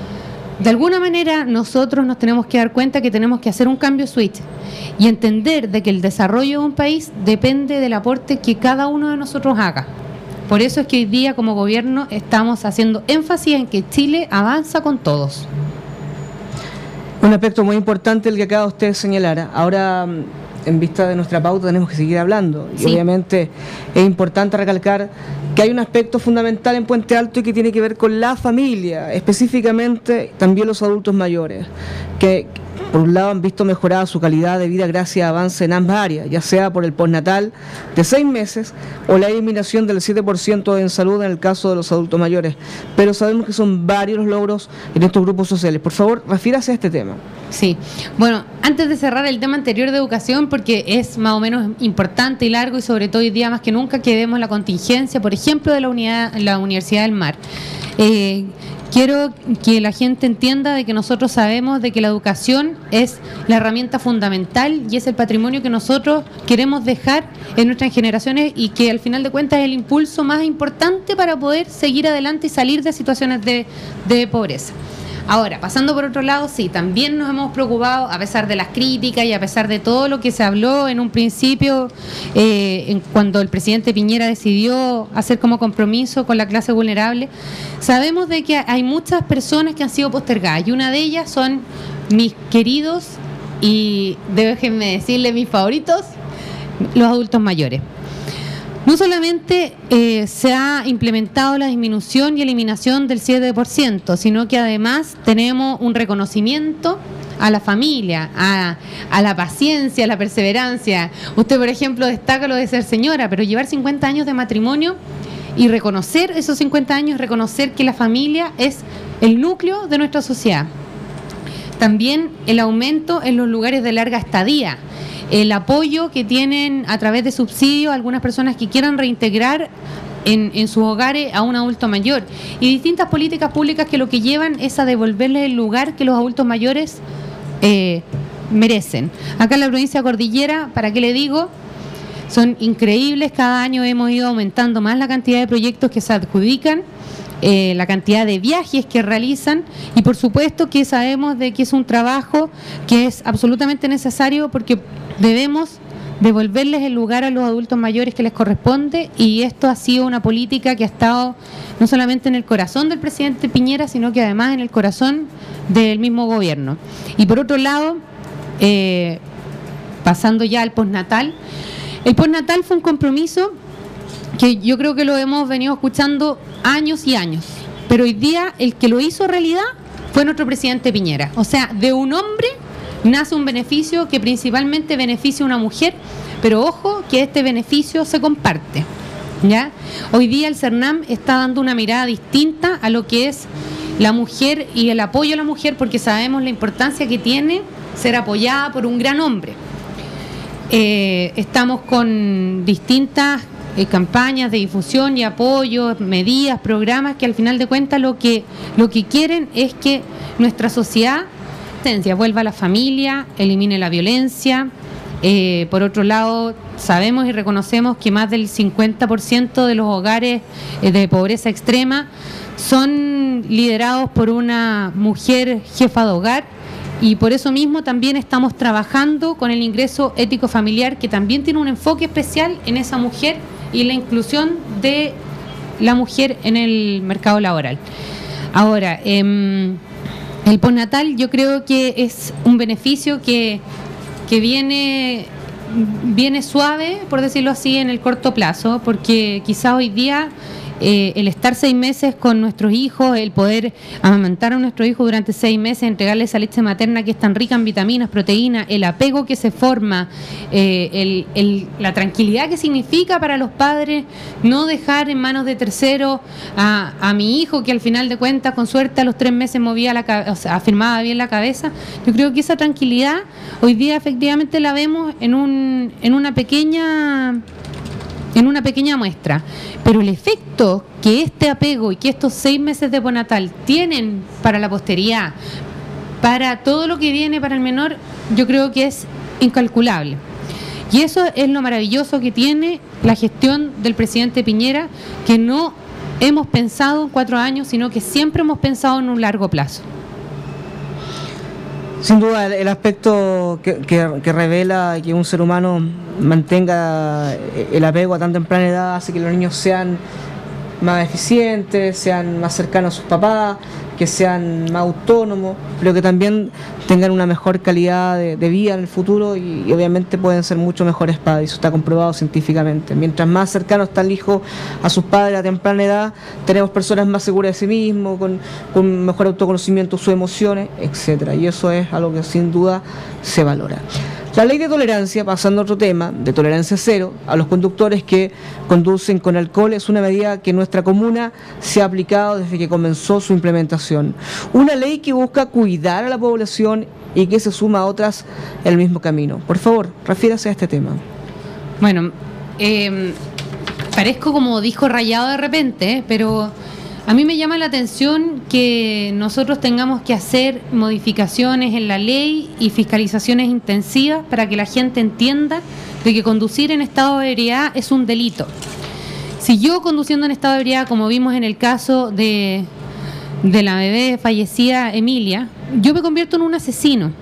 De alguna manera nosotros nos tenemos que dar cuenta que tenemos que hacer un cambio switch y entender de que el desarrollo de un país depende del aporte que cada uno de nosotros haga. Por eso es que hoy día como gobierno estamos haciendo énfasis en que Chile avanza con todos. Un aspecto muy importante el que acaba usted de señalar. Ahora, en vista de nuestra pauta tenemos que seguir hablando. Y sí. obviamente es importante recalcar que hay un aspecto fundamental en Puente Alto y que tiene que ver con la familia, específicamente también los adultos mayores, que por un lado han visto mejorada su calidad de vida gracias a avances en ambas áreas, ya sea por el postnatal de seis meses o la eliminación del siete por ciento en salud en el caso de los adultos mayores. Pero sabemos que son varios los logros en estos grupos sociales. Por favor, refiérase a este tema. Sí, bueno, antes de cerrar el tema anterior de educación, porque es más o menos importante y largo, y sobre todo hoy día más que nunca que vemos la contingencia, por ejemplo, de la, unidad, la Universidad del Mar. Eh, Quiero que la gente entienda de que nosotros sabemos de que la educación es la herramienta fundamental y es el patrimonio que nosotros queremos dejar en nuestras generaciones y que al final de cuentas es el impulso más importante para poder seguir adelante y salir de situaciones de, de pobreza. Ahora, pasando por otro lado, sí, también nos hemos preocupado, a pesar de las críticas y a pesar de todo lo que se habló en un principio, eh, en, cuando el presidente Piñera decidió hacer como compromiso con la clase vulnerable, sabemos de que hay muchas personas que han sido postergadas y una de ellas son mis queridos y déjenme decirle mis favoritos, los adultos mayores. No solamente eh, se ha implementado la disminución y eliminación del siete por ciento, sino que además tenemos un reconocimiento a la familia, a, a la paciencia, a la perseverancia. Usted, por ejemplo, destaca lo de ser señora, pero llevar cincuenta años de matrimonio y reconocer esos cincuenta años, reconocer que la familia es el núcleo de nuestra sociedad. También el aumento en los lugares de larga estadía. El apoyo que tienen a través de subsidios algunas personas que quieran reintegrar en, en sus hogares a un adulto mayor y distintas políticas públicas que lo que llevan es a devolverles el lugar que los adultos mayores eh, merecen. Acá en la provincia de Cordillera, ¿para qué le digo? Son increíbles, cada año hemos ido aumentando más la cantidad de proyectos que se adjudican, eh, la cantidad de viajes que realizan y por supuesto que sabemos de que es un trabajo que es absolutamente necesario porque debemos devolverles el lugar a los adultos mayores que les corresponde y esto ha sido una política que ha estado no solamente en el corazón del presidente Piñera, sino que además en el corazón del mismo gobierno. Y por otro lado, eh, pasando ya al postnatal, el postnatal fue un compromiso que yo creo que lo hemos venido escuchando años y años, pero hoy día el que lo hizo realidad fue nuestro presidente Piñera. O sea, de un hombre nace un beneficio que principalmente beneficia a una mujer, pero ojo que este beneficio se comparte, ¿ya? Hoy día el CERNAM está dando una mirada distinta a lo que es la mujer y el apoyo a la mujer, porque sabemos la importancia que tiene ser apoyada por un gran hombre. Eh, estamos con distintas eh, campañas de difusión y apoyo, medidas, programas que al final de cuentas lo que, lo que quieren es que nuestra sociedad vuelva a la familia, elimine la violencia. Eh, por otro lado, sabemos y reconocemos que más del cincuenta por ciento de los hogares eh, de pobreza extrema son liderados por una mujer jefa de hogar y por eso mismo también estamos trabajando con el ingreso ético familiar que también tiene un enfoque especial en esa mujer y la inclusión de la mujer en el mercado laboral. Ahora, eh, el postnatal yo creo que es un beneficio que, que viene, viene suave, por decirlo así, en el corto plazo, porque quizás hoy día eh, el estar seis meses con nuestros hijos, el poder amamantar a nuestros hijos durante seis meses, entregarles esa leche materna que es tan rica en vitaminas, proteínas, el apego que se forma, eh, el, el, la tranquilidad que significa para los padres no dejar en manos de terceros a, a mi hijo que al final de cuentas con suerte a los tres meses movía la cabeza, o sea, afirmaba bien la cabeza. Yo creo que esa tranquilidad hoy día efectivamente la vemos en un en una pequeña en una pequeña muestra, pero el efecto que este apego y que estos seis meses de postnatal tienen para la posteridad, para todo lo que viene para el menor, yo creo que es incalculable. Y eso es lo maravilloso que tiene la gestión del presidente Piñera, que no hemos pensado en cuatro años, sino que siempre hemos pensado en un largo plazo. Sin duda, el, el aspecto que, que, que revela que un ser humano mantenga el apego a tan temprana edad hace que los niños sean más eficientes, sean más cercanos a sus papás, que sean más autónomos, pero que también tengan una mejor calidad de, de vida en el futuro y, y obviamente pueden ser mucho mejores padres, eso está comprobado científicamente. Mientras más cercano está el hijo a sus padres a temprana edad, tenemos personas más seguras de sí mismos, con, con mejor autoconocimiento de sus emociones, etcétera. Y eso es algo que sin duda se valora. La ley de tolerancia, pasando a otro tema, de tolerancia cero, a los conductores que conducen con alcohol, es una medida que en nuestra comuna se ha aplicado desde que comenzó su implementación. Una ley que busca cuidar a la población y que se suma a otras en el mismo camino. Por favor, refiérase a este tema. Bueno, eh, parezco como disco rayado de repente, pero a mí me llama la atención que nosotros tengamos que hacer modificaciones en la ley y fiscalizaciones intensivas para que la gente entienda de que conducir en estado de ebriedad es un delito. Si yo conduciendo en estado de ebriedad, como vimos en el caso de, de la bebé fallecida Emilia, yo me convierto en un asesino.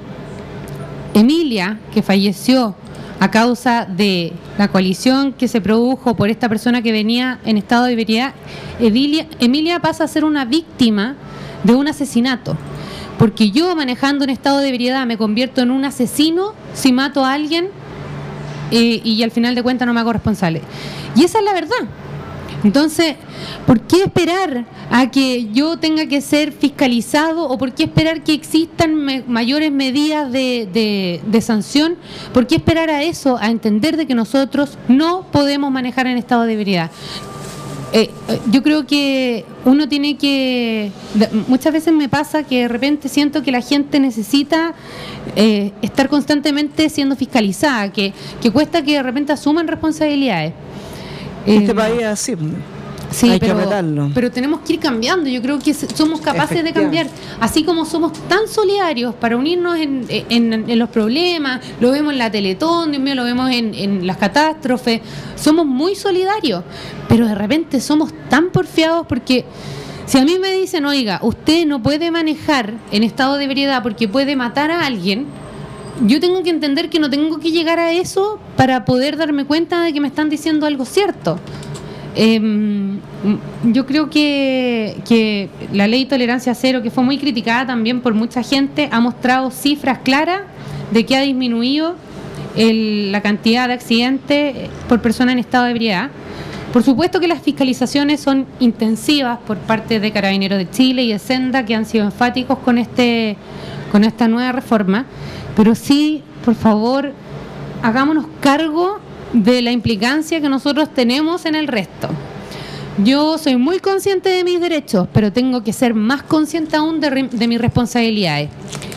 Emilia, que falleció a causa de la coalición que se produjo por esta persona que venía en estado de ebriedad, Emilia, Emilia pasa a ser una víctima de un asesinato. Porque yo, manejando en estado de ebriedad, me convierto en un asesino si mato a alguien eh, y al final de cuentas no me hago responsable. Y esa es la verdad. Entonces, ¿por qué esperar a que yo tenga que ser fiscalizado o por qué esperar que existan me, mayores medidas de, de, de sanción? ¿Por qué esperar a eso, a entender de que nosotros no podemos manejar en estado de ebriedad? Eh, yo creo que uno tiene que... Muchas veces me pasa que de repente siento que la gente necesita eh, estar constantemente siendo fiscalizada, que, que cuesta que de repente asuman responsabilidades. Este eh, país es así. Sí, hay pero, que retarlo. pero tenemos que ir cambiando. Yo creo que somos capaces de cambiar. Así como somos tan solidarios para unirnos en, en, en los problemas, lo vemos en la Teletón, Dios mío, lo vemos en, en las catástrofes. Somos muy solidarios, pero de repente somos tan porfiados porque si a mí me dicen, oiga, usted no puede manejar en estado de ebriedad porque puede matar a alguien, yo tengo que entender que no tengo que llegar a eso para poder darme cuenta de que me están diciendo algo cierto. Eh, yo creo que, que la ley de tolerancia cero, que fue muy criticada también por mucha gente, ha mostrado cifras claras de que ha disminuido el, la cantidad de accidentes por persona en estado de ebriedad. Por supuesto que las fiscalizaciones son intensivas por parte de Carabineros de Chile y de Senda, que han sido enfáticos con, este, con esta nueva reforma, pero sí, por favor, hagámonos cargo de la implicancia que nosotros tenemos en el resto. Yo soy muy consciente de mis derechos, pero tengo que ser más consciente aún de, de mis responsabilidades.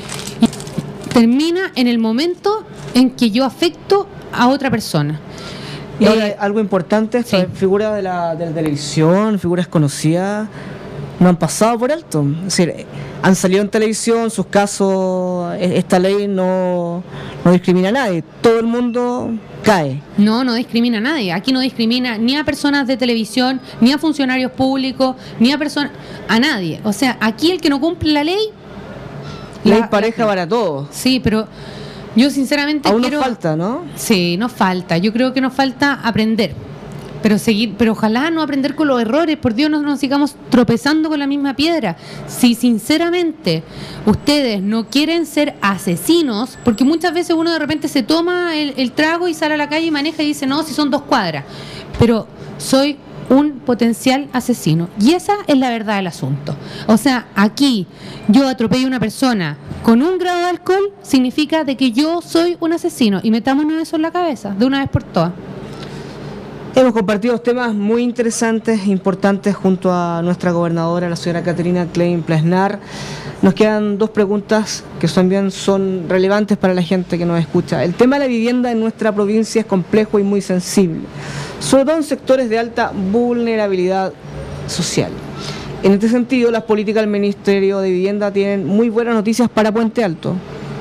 Y termina en el momento en que yo afecto a otra persona. Y ahora, eh, algo importante, sí. Figuras de la, de la televisión, figuras conocidas, no han pasado por alto. Es decir, han salido en televisión, sus casos, esta ley no, no discrimina a nadie. Todo el mundo cae. No, no discrimina a nadie. Aquí no discrimina ni a personas de televisión, ni a funcionarios públicos, ni a personas, a nadie. O sea, aquí el que no cumple la ley... Ley la, pareja la, para todos. Sí, pero yo sinceramente aún quiero... nos falta, ¿no? Sí, nos falta. Yo creo que nos falta aprender. Pero seguir, pero ojalá no aprender con los errores, por Dios, no nos sigamos tropezando con la misma piedra. Si sinceramente ustedes no quieren ser asesinos, porque muchas veces uno de repente se toma el, el trago y sale a la calle y maneja y dice, no, si son dos cuadras, pero soy un potencial asesino. Y esa es la verdad del asunto. O sea, aquí yo atropello a una persona con un grado de alcohol, significa de que yo soy un asesino, y metámonos eso en la cabeza, de una vez por todas. Hemos compartido temas muy interesantes, importantes, junto a nuestra gobernadora, la señora Caterina Klein Plesnar. Nos quedan dos preguntas que también son relevantes para la gente que nos escucha. El tema de la vivienda en nuestra provincia es complejo y muy sensible, sobre todo en sectores de alta vulnerabilidad social. En este sentido, las políticas del Ministerio de Vivienda tienen muy buenas noticias para Puente Alto.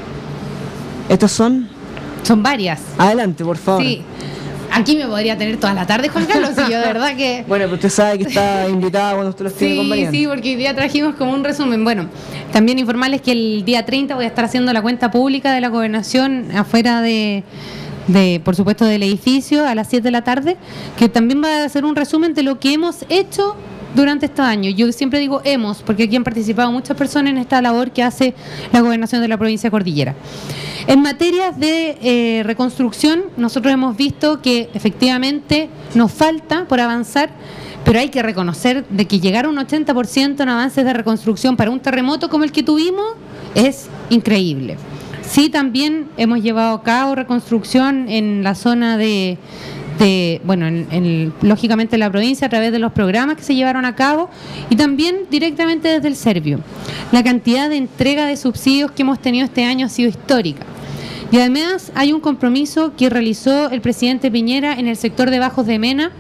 ¿Estas son? Son varias. Adelante, por favor. Sí. Aquí me podría tener toda la tarde, Juan Carlos, y yo de verdad que... Bueno, pero usted sabe que está invitada cuando usted los tiene conveniente. Sí, sí, porque hoy día trajimos como un resumen. Bueno, también informarles que el día treinta voy a estar haciendo la cuenta pública de la gobernación afuera de, de, por supuesto, del edificio a las siete de la tarde, que también va a hacer un resumen de lo que hemos hecho durante estos años. Yo siempre digo hemos, porque aquí han participado muchas personas en esta labor que hace la gobernación de la provincia de Cordillera. En materia de eh, reconstrucción, nosotros hemos visto que efectivamente nos falta por avanzar, pero hay que reconocer de que llegar a un ochenta por ciento en avances de reconstrucción para un terremoto como el que tuvimos es increíble. Sí, también hemos llevado a cabo reconstrucción en la zona de, de bueno, en, en, lógicamente en la provincia a través de los programas que se llevaron a cabo y también directamente desde el Servio. La cantidad de entrega de subsidios que hemos tenido este año ha sido histórica. Y además hay un compromiso que realizó el presidente Piñera en el sector de Bajos de Mena,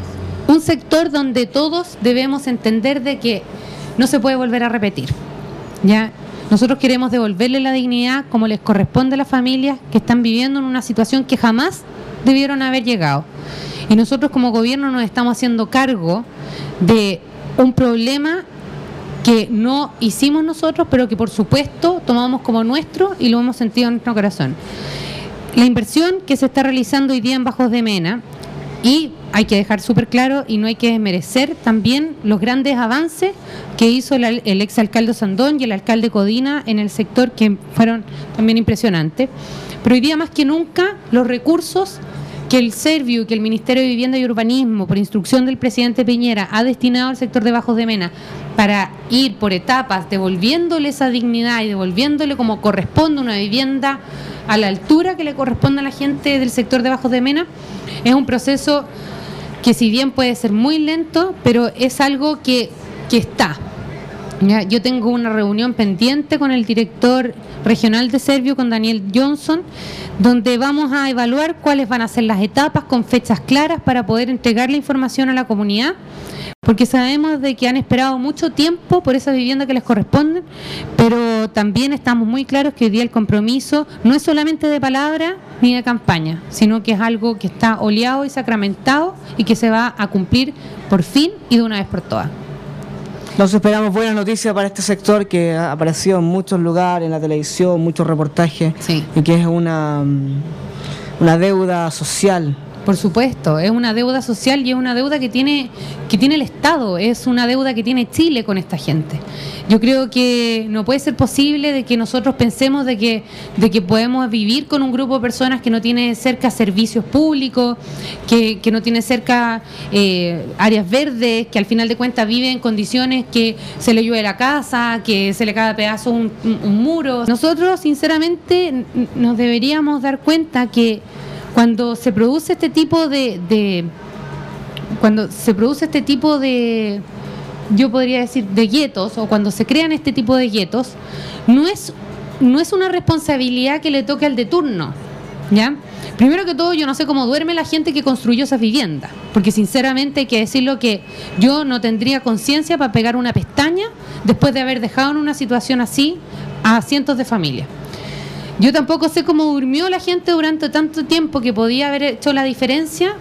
un sector donde todos debemos entender de que no se puede volver a repetir, ¿ya? Nosotros queremos devolverle la dignidad como les corresponde a las familias que están viviendo en una situación que jamás debieron haber llegado. Y nosotros como gobierno nos estamos haciendo cargo de un problema que no hicimos nosotros, pero que por supuesto tomamos como nuestro y lo hemos sentido en nuestro corazón. La inversión que se está realizando hoy día en Bajos de Mena, y hay que dejar súper claro y no hay que desmerecer también los grandes avances que hizo el, el exalcalde Sandón y el alcalde Codina en el sector, que fueron también impresionantes. Pero hoy día más que nunca los recursos que el Servio y que el Ministerio de Vivienda y Urbanismo, por instrucción del presidente Piñera, ha destinado al sector de Bajos de Mena para ir por etapas devolviéndole esa dignidad y devolviéndole como corresponde una vivienda a la altura que le corresponde a la gente del sector de Bajos de Mena, es un proceso que si bien puede ser muy lento, pero es algo que, que está. ¿Ya? Yo tengo una reunión pendiente con el director regional de Servio, con Daniel Johnson, donde vamos a evaluar cuáles van a ser las etapas con fechas claras para poder entregar la información a la comunidad, porque sabemos de que han esperado mucho tiempo por esa vivienda que les corresponde, pero también estamos muy claros que hoy día el compromiso no es solamente de palabra ni de campaña, sino que es algo que está oleado y sacramentado y que se va a cumplir por fin y de una vez por todas. Nos esperamos buenas noticias para este sector que ha aparecido en muchos lugares, en la televisión, muchos reportajes, sí, y que es una, una deuda social. Por supuesto, es una deuda social y es una deuda que tiene que tiene el Estado, es una deuda que tiene Chile con esta gente. Yo creo que no puede ser posible de que nosotros pensemos de que de que podemos vivir con un grupo de personas que no tiene cerca servicios públicos, que, que no tiene cerca eh, áreas verdes, que al final de cuentas vive en condiciones que se le llueve la casa, que se le cae a pedazo un, un, un muro. Nosotros, sinceramente, nos deberíamos dar cuenta que cuando se produce este tipo de, de cuando se produce este tipo de yo podría decir de guetos, o cuando se crean este tipo de guetos, no es no es una responsabilidad que le toque al de turno, ¿ya? Primero que todo, yo no sé cómo duerme la gente que construyó esas viviendas, porque sinceramente hay que decirlo que yo no tendría conciencia para pegar una pestaña después de haber dejado en una situación así a cientos de familias. Yo tampoco sé cómo durmió la gente durante tanto tiempo que podía haber hecho la diferencia.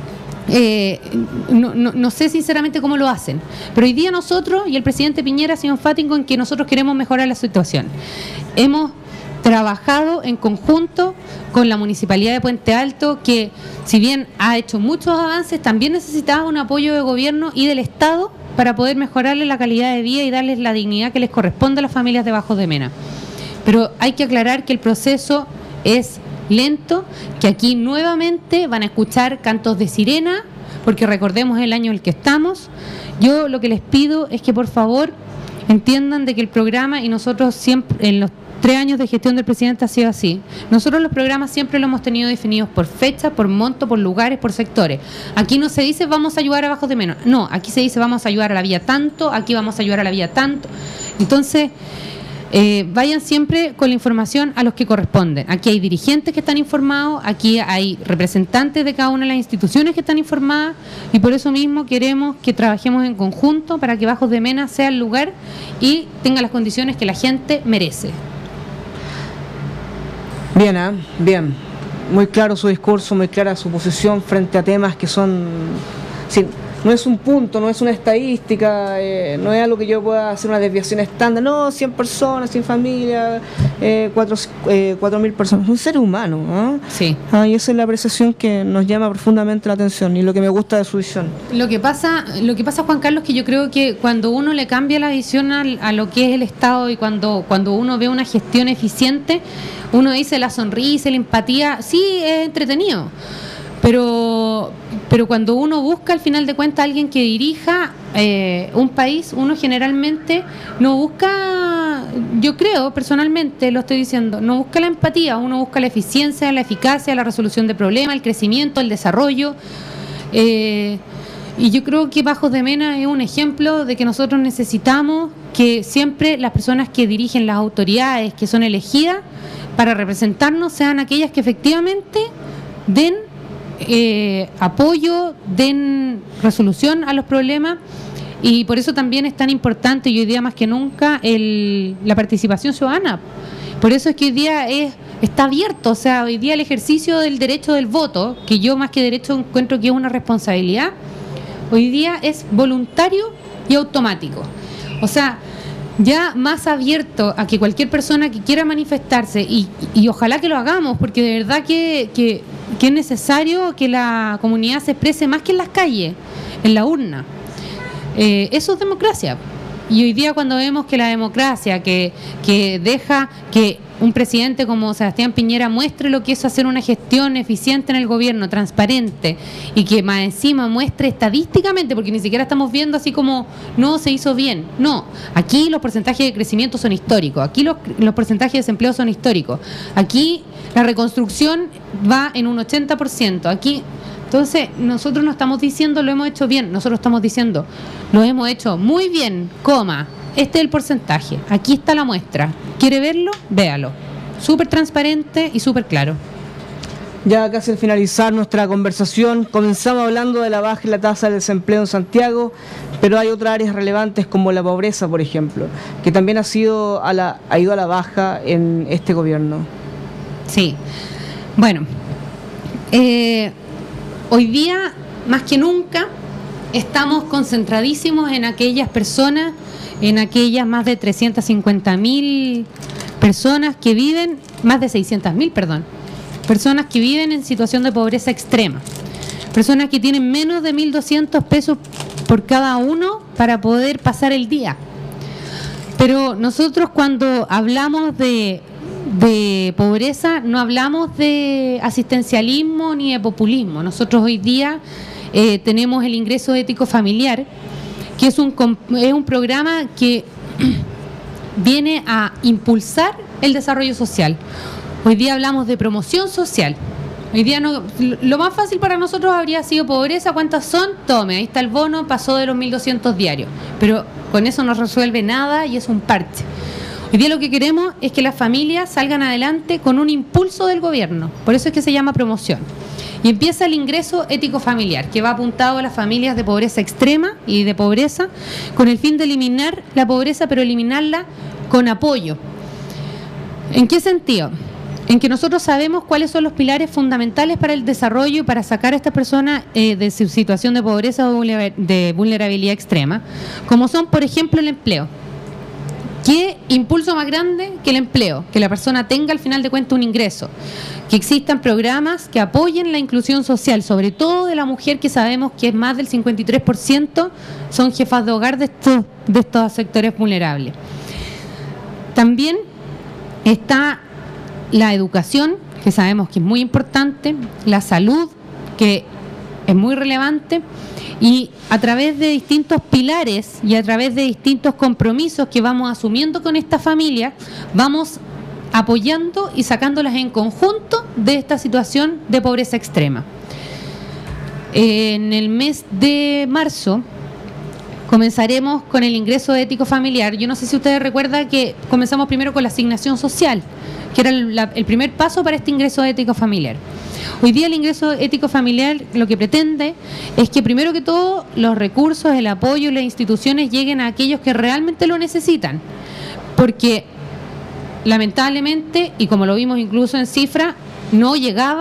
Eh, no, no, no sé sinceramente cómo lo hacen, pero hoy día nosotros y el presidente Piñera ha sido enfático en que nosotros queremos mejorar la situación. Hemos trabajado en conjunto con la Municipalidad de Puente Alto, que si bien ha hecho muchos avances, también necesitaba un apoyo de gobierno y del Estado para poder mejorarles la calidad de vida y darles la dignidad que les corresponde a las familias de Bajos de Mena. Pero hay que aclarar que el proceso es lento, que aquí nuevamente van a escuchar cantos de sirena, porque recordemos el año en el que estamos. Yo lo que les pido es que por favor entiendan de que el programa, y nosotros siempre, en los tres años de gestión del presidente ha sido así, nosotros los programas siempre los hemos tenido definidos por fecha, por monto, por lugares, por sectores. Aquí no se dice vamos a ayudar a Bajos de Mena, no, aquí se dice vamos a ayudar a la vía tanto, aquí vamos a ayudar a la vía tanto. Entonces, Eh, vayan siempre con la información a los que corresponden. Aquí hay dirigentes que están informados, aquí hay representantes de cada una de las instituciones que están informadas, y por eso mismo queremos que trabajemos en conjunto para que Bajos de Mena sea el lugar y tenga las condiciones que la gente merece. Bien, ¿eh? Bien. Muy claro su discurso, muy clara su posición frente a temas que son... Sí, no es un punto, no es una estadística, eh, no es algo que yo pueda hacer una desviación estándar, no, cien personas, cien familias, eh, cuatro mil personas, es un ser humano, ¿eh? Sí. Ah, y esa es la apreciación que nos llama profundamente la atención y lo que me gusta de su visión. Lo que pasa, lo que pasa, Juan Carlos, que yo creo que cuando uno le cambia la visión al, a lo que es el Estado y cuando, cuando uno ve una gestión eficiente, uno dice la sonrisa, la empatía, sí, es entretenido. Pero, pero cuando uno busca al final de cuentas a alguien que dirija eh, un país, uno generalmente no busca, yo creo personalmente, lo estoy diciendo, no busca la empatía, uno busca la eficiencia, la eficacia, la resolución de problemas, el crecimiento, el desarrollo. Eh, y yo creo que Bajos de Mena es un ejemplo de que nosotros necesitamos que siempre las personas que dirigen las autoridades que son elegidas para representarnos sean aquellas que efectivamente den Eh, apoyo, den resolución a los problemas, y por eso también es tan importante y hoy día más que nunca el, la participación ciudadana. Por eso es que hoy día es, está abierto, o sea, hoy día el ejercicio del derecho del voto, que yo más que derecho encuentro que es una responsabilidad, hoy día es voluntario y automático. O sea, ya más abierto a que cualquier persona que quiera manifestarse, y, y ojalá que lo hagamos, porque de verdad que, que, que es necesario que la comunidad se exprese más que en las calles, en la urna. Eh, eso es democracia. Y hoy día cuando vemos que la democracia, que, que deja que un presidente como Sebastián Piñera muestre lo que es hacer una gestión eficiente en el gobierno, transparente, y que más encima muestre estadísticamente, porque ni siquiera estamos viendo así como no se hizo bien, no, aquí los porcentajes de crecimiento son históricos, aquí los, los porcentajes de desempleo son históricos, aquí la reconstrucción va en un ochenta por ciento, aquí. Entonces, nosotros no estamos diciendo lo hemos hecho bien, nosotros estamos diciendo lo hemos hecho muy bien, coma, este es el porcentaje, aquí está la muestra. ¿Quiere verlo? Véalo. Súper transparente y súper claro. Ya casi al finalizar nuestra conversación, comenzamos hablando de la baja en la tasa de desempleo en Santiago, pero hay otras áreas relevantes como la pobreza, por ejemplo, que también ha, sido a la, ha ido a la baja en este gobierno. Sí. Bueno, eh, hoy día, más que nunca, estamos concentradísimos en aquellas personas, en aquellas más de trescientas cincuenta mil personas que viven, más de seiscientas mil, perdón, personas que viven en situación de pobreza extrema, personas que tienen menos de mil doscientos pesos por cada uno para poder pasar el día. Pero nosotros cuando hablamos de, de pobreza no hablamos de asistencialismo ni de populismo. Nosotros hoy día eh, tenemos el ingreso ético familiar, que es un, es un programa que viene a impulsar el desarrollo social. Hoy día hablamos de promoción social. Hoy día no, lo más fácil para nosotros habría sido pobreza. ¿Cuántas son? Tome, ahí está el bono, pasó de los mil doscientos diarios. Pero con eso no resuelve nada y es un parche. Hoy día lo que queremos es que las familias salgan adelante con un impulso del gobierno. Por eso es que se llama promoción. Y empieza el ingreso ético familiar, que va apuntado a las familias de pobreza extrema y de pobreza, con el fin de eliminar la pobreza, pero eliminarla con apoyo. ¿En qué sentido? En que nosotros sabemos cuáles son los pilares fundamentales para el desarrollo y para sacar a estas personas eh, de su situación de pobreza o de vulnerabilidad extrema, como son, por ejemplo, el empleo. ¿Qué impulso más grande que el empleo? Que la persona tenga al final de cuentas un ingreso, que existan programas que apoyen la inclusión social, sobre todo de la mujer, que sabemos que es más del cincuenta y tres por ciento son jefas de hogar de estos, de estos sectores vulnerables. También está la educación, que sabemos que es muy importante, la salud, que es muy relevante, y a través de distintos pilares y a través de distintos compromisos que vamos asumiendo con esta familia, vamos apoyando y sacándolas en conjunto de esta situación de pobreza extrema. En el mes de marzo comenzaremos con el ingreso ético familiar. Yo no sé si ustedes recuerdan que comenzamos primero con la asignación social, que era el, la, el primer paso para este ingreso ético familiar. Hoy día el ingreso ético familiar lo que pretende es que primero que todo los recursos, el apoyo y las instituciones lleguen a aquellos que realmente lo necesitan, porque lamentablemente, y como lo vimos incluso en cifra, no llegaba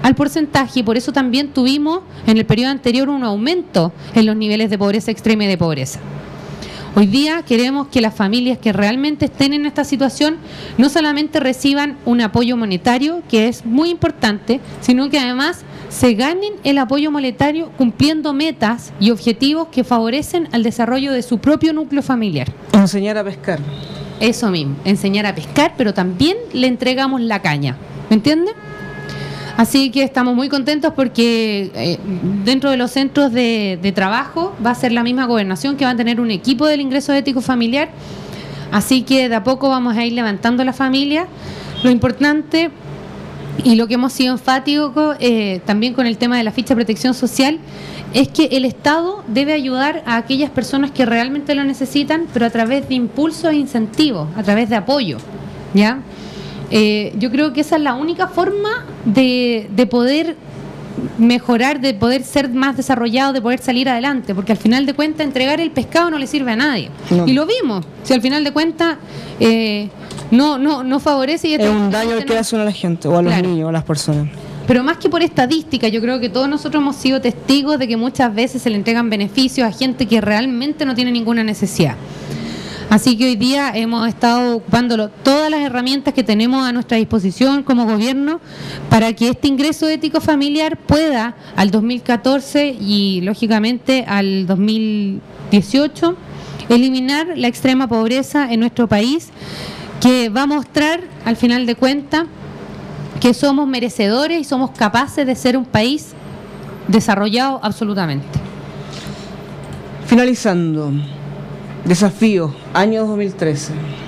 al porcentaje, y por eso también tuvimos en el periodo anterior un aumento en los niveles de pobreza extrema y de pobreza. Hoy día queremos que las familias que realmente estén en esta situación no solamente reciban un apoyo monetario, que es muy importante, sino que además se ganen el apoyo monetario cumpliendo metas y objetivos que favorecen al desarrollo de su propio núcleo familiar. Enseñar a pescar. Eso mismo, enseñar a pescar, pero también le entregamos la caña, ¿me entiende? Así que estamos muy contentos porque eh, dentro de los centros de, de trabajo va a ser la misma gobernación que va a tener un equipo del ingreso ético familiar, así que de a poco vamos a ir levantando la familia. Lo importante y lo que hemos sido enfáticos eh, también con el tema de la ficha de protección social es que el Estado debe ayudar a aquellas personas que realmente lo necesitan, pero a través de impulsos e incentivos, a través de apoyo, ¿ya? Eh, yo creo que esa es la única forma de, de poder mejorar, de poder ser más desarrollado, de poder salir adelante, porque al final de cuentas entregar el pescado no le sirve a nadie. No. Y lo vimos, si al final de cuentas eh, no, no, no favorece. Y es un daño el que hace a la gente, o a los claro. niños, o a las personas. Pero más que por estadística, yo creo que todos nosotros hemos sido testigos de que muchas veces se le entregan beneficios a gente que realmente no tiene ninguna necesidad. Así que hoy día hemos estado ocupando todas las herramientas que tenemos a nuestra disposición como gobierno para que este ingreso ético familiar pueda al dos mil catorce y lógicamente al dos mil dieciocho eliminar la extrema pobreza en nuestro país, que va a mostrar al final de cuentas que somos merecedores y somos capaces de ser un país desarrollado absolutamente. Finalizando, desafío, año dos mil trece.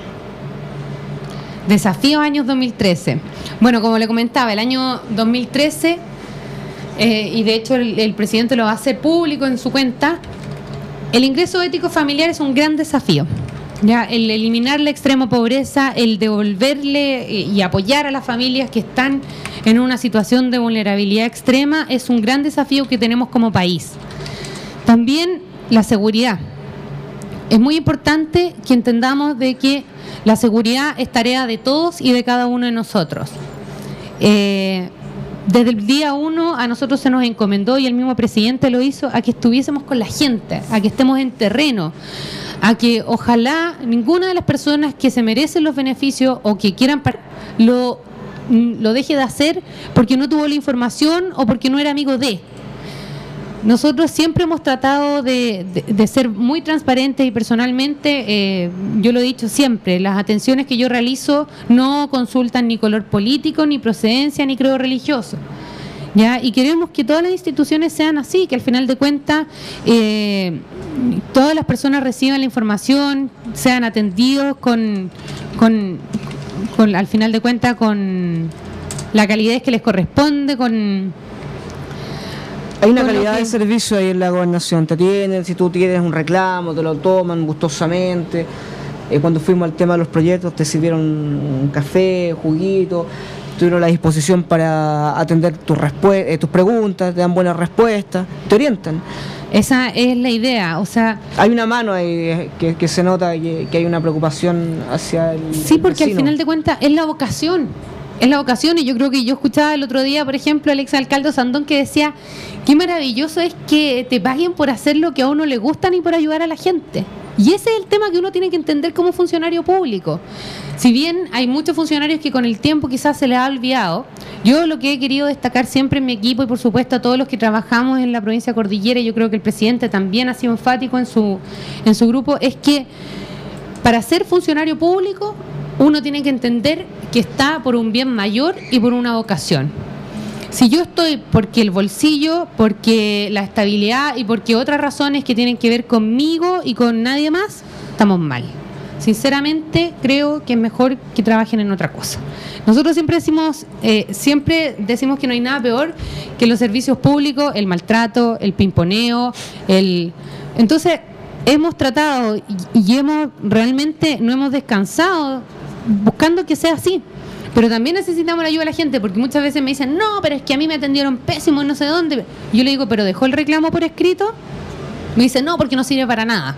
Desafío, año dos mil trece. Bueno, como le comentaba, el año dos mil trece, eh, y de hecho el, el presidente lo va a hacer público en su cuenta, el ingreso ético familiar es un gran desafío. Ya, el eliminar la extrema pobreza, el devolverle y apoyar a las familias que están en una situación de vulnerabilidad extrema es un gran desafío que tenemos como país. También la seguridad. Es muy importante que entendamos de que la seguridad es tarea de todos y de cada uno de nosotros. Eh, desde el día uno a nosotros se nos encomendó, y el mismo presidente lo hizo, a que estuviésemos con la gente, a que estemos en terreno, a que ojalá ninguna de las personas que se merecen los beneficios o que quieran lo, lo deje de hacer porque no tuvo la información o porque no era amigo de. Nosotros siempre hemos tratado de, de, de ser muy transparentes y personalmente, eh, yo lo he dicho siempre, las atenciones que yo realizo no consultan ni color político, ni procedencia, ni credo religioso. ¿Ya? Y queremos que todas las instituciones sean así, que al final de cuentas eh, todas las personas reciban la información, sean atendidos con, con, con al final de cuentas con la calidez que les corresponde, con... Hay una calidad que... de servicio ahí en la gobernación, te atienden, si tú tienes un reclamo, te lo toman gustosamente. Eh, cuando fuimos al tema de los proyectos te sirvieron un café, juguito, tuvieron la disposición para atender tus, respu- eh, tus preguntas, te dan buenas respuestas, te orientan. Esa es la idea, o sea... Hay una mano ahí que, que se nota que, que hay una preocupación hacia el Sí, porque vecino. Al final de cuentas es la vocación, es la vocación, y yo creo que yo escuchaba el otro día, por ejemplo, al exalcalde Sandón que decía, qué maravilloso es que te paguen por hacer lo que a uno le gusta ni por ayudar a la gente. Y ese es el tema que uno tiene que entender como funcionario público. Si bien hay muchos funcionarios que con el tiempo quizás se les ha olvidado, yo lo que he querido destacar siempre en mi equipo y por supuesto a todos los que trabajamos en la provincia Cordillera, y yo creo que el presidente también ha sido enfático en su, en su grupo, es que para ser funcionario público uno tiene que entender que está por un bien mayor y por una vocación. Si yo estoy porque el bolsillo, porque la estabilidad y porque otras razones que tienen que ver conmigo y con nadie más, estamos mal. Sinceramente creo que es mejor que trabajen en otra cosa. Nosotros siempre decimos, eh, siempre decimos que no hay nada peor que los servicios públicos, el maltrato, el pimponeo, el... Entonces hemos tratado y, y hemos realmente no hemos descansado buscando que sea así. Pero también necesitamos la ayuda de la gente, porque muchas veces me dicen, no, pero es que a mí me atendieron pésimo en no sé dónde. Yo le digo, ¿pero dejó el reclamo por escrito? Me dice, no, porque no sirve para nada.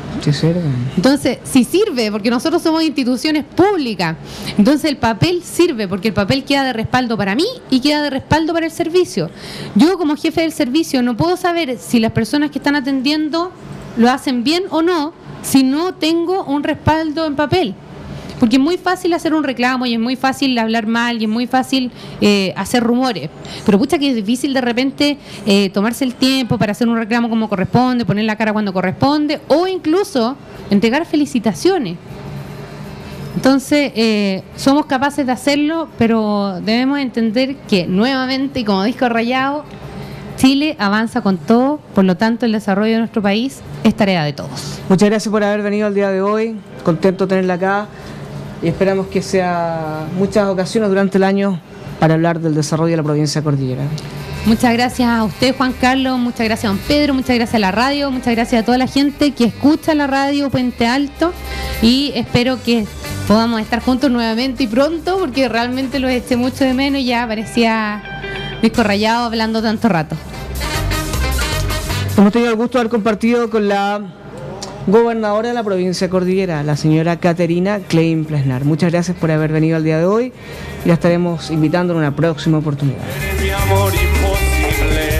Sí, sirve. Entonces, sí sirve, porque nosotros somos instituciones públicas. Entonces el papel sirve, porque el papel queda de respaldo para mí y queda de respaldo para el servicio. Yo como jefe del servicio no puedo saber si las personas que están atendiendo lo hacen bien o no, si no tengo un respaldo en papel. Porque es muy fácil hacer un reclamo y es muy fácil hablar mal y es muy fácil eh, hacer rumores. Pero pucha que es difícil de repente eh, tomarse el tiempo para hacer un reclamo como corresponde, poner la cara cuando corresponde o incluso entregar felicitaciones. Entonces, eh, somos capaces de hacerlo, pero debemos entender que nuevamente, y como dijo Rayado, Chile avanza con todo, por lo tanto el desarrollo de nuestro país es tarea de todos. Muchas gracias por haber venido el día de hoy, contento de tenerla acá. Y esperamos que sea muchas ocasiones durante el año para hablar del desarrollo de la provincia de Cordillera. Muchas gracias a usted, Juan Carlos, muchas gracias a don Pedro, muchas gracias a la radio, muchas gracias a toda la gente que escucha la radio Puente Alto y espero que podamos estar juntos nuevamente y pronto porque realmente los eché mucho de menos y ya parecía disco rayado hablando tanto rato. Hemos tenido el gusto de haber compartido con la gobernadora de la provincia de Cordillera, la señora Caterina Klein Plesnar. Muchas gracias por haber venido al día de hoy y la estaremos invitando en una próxima oportunidad. Eres mi amor imposible.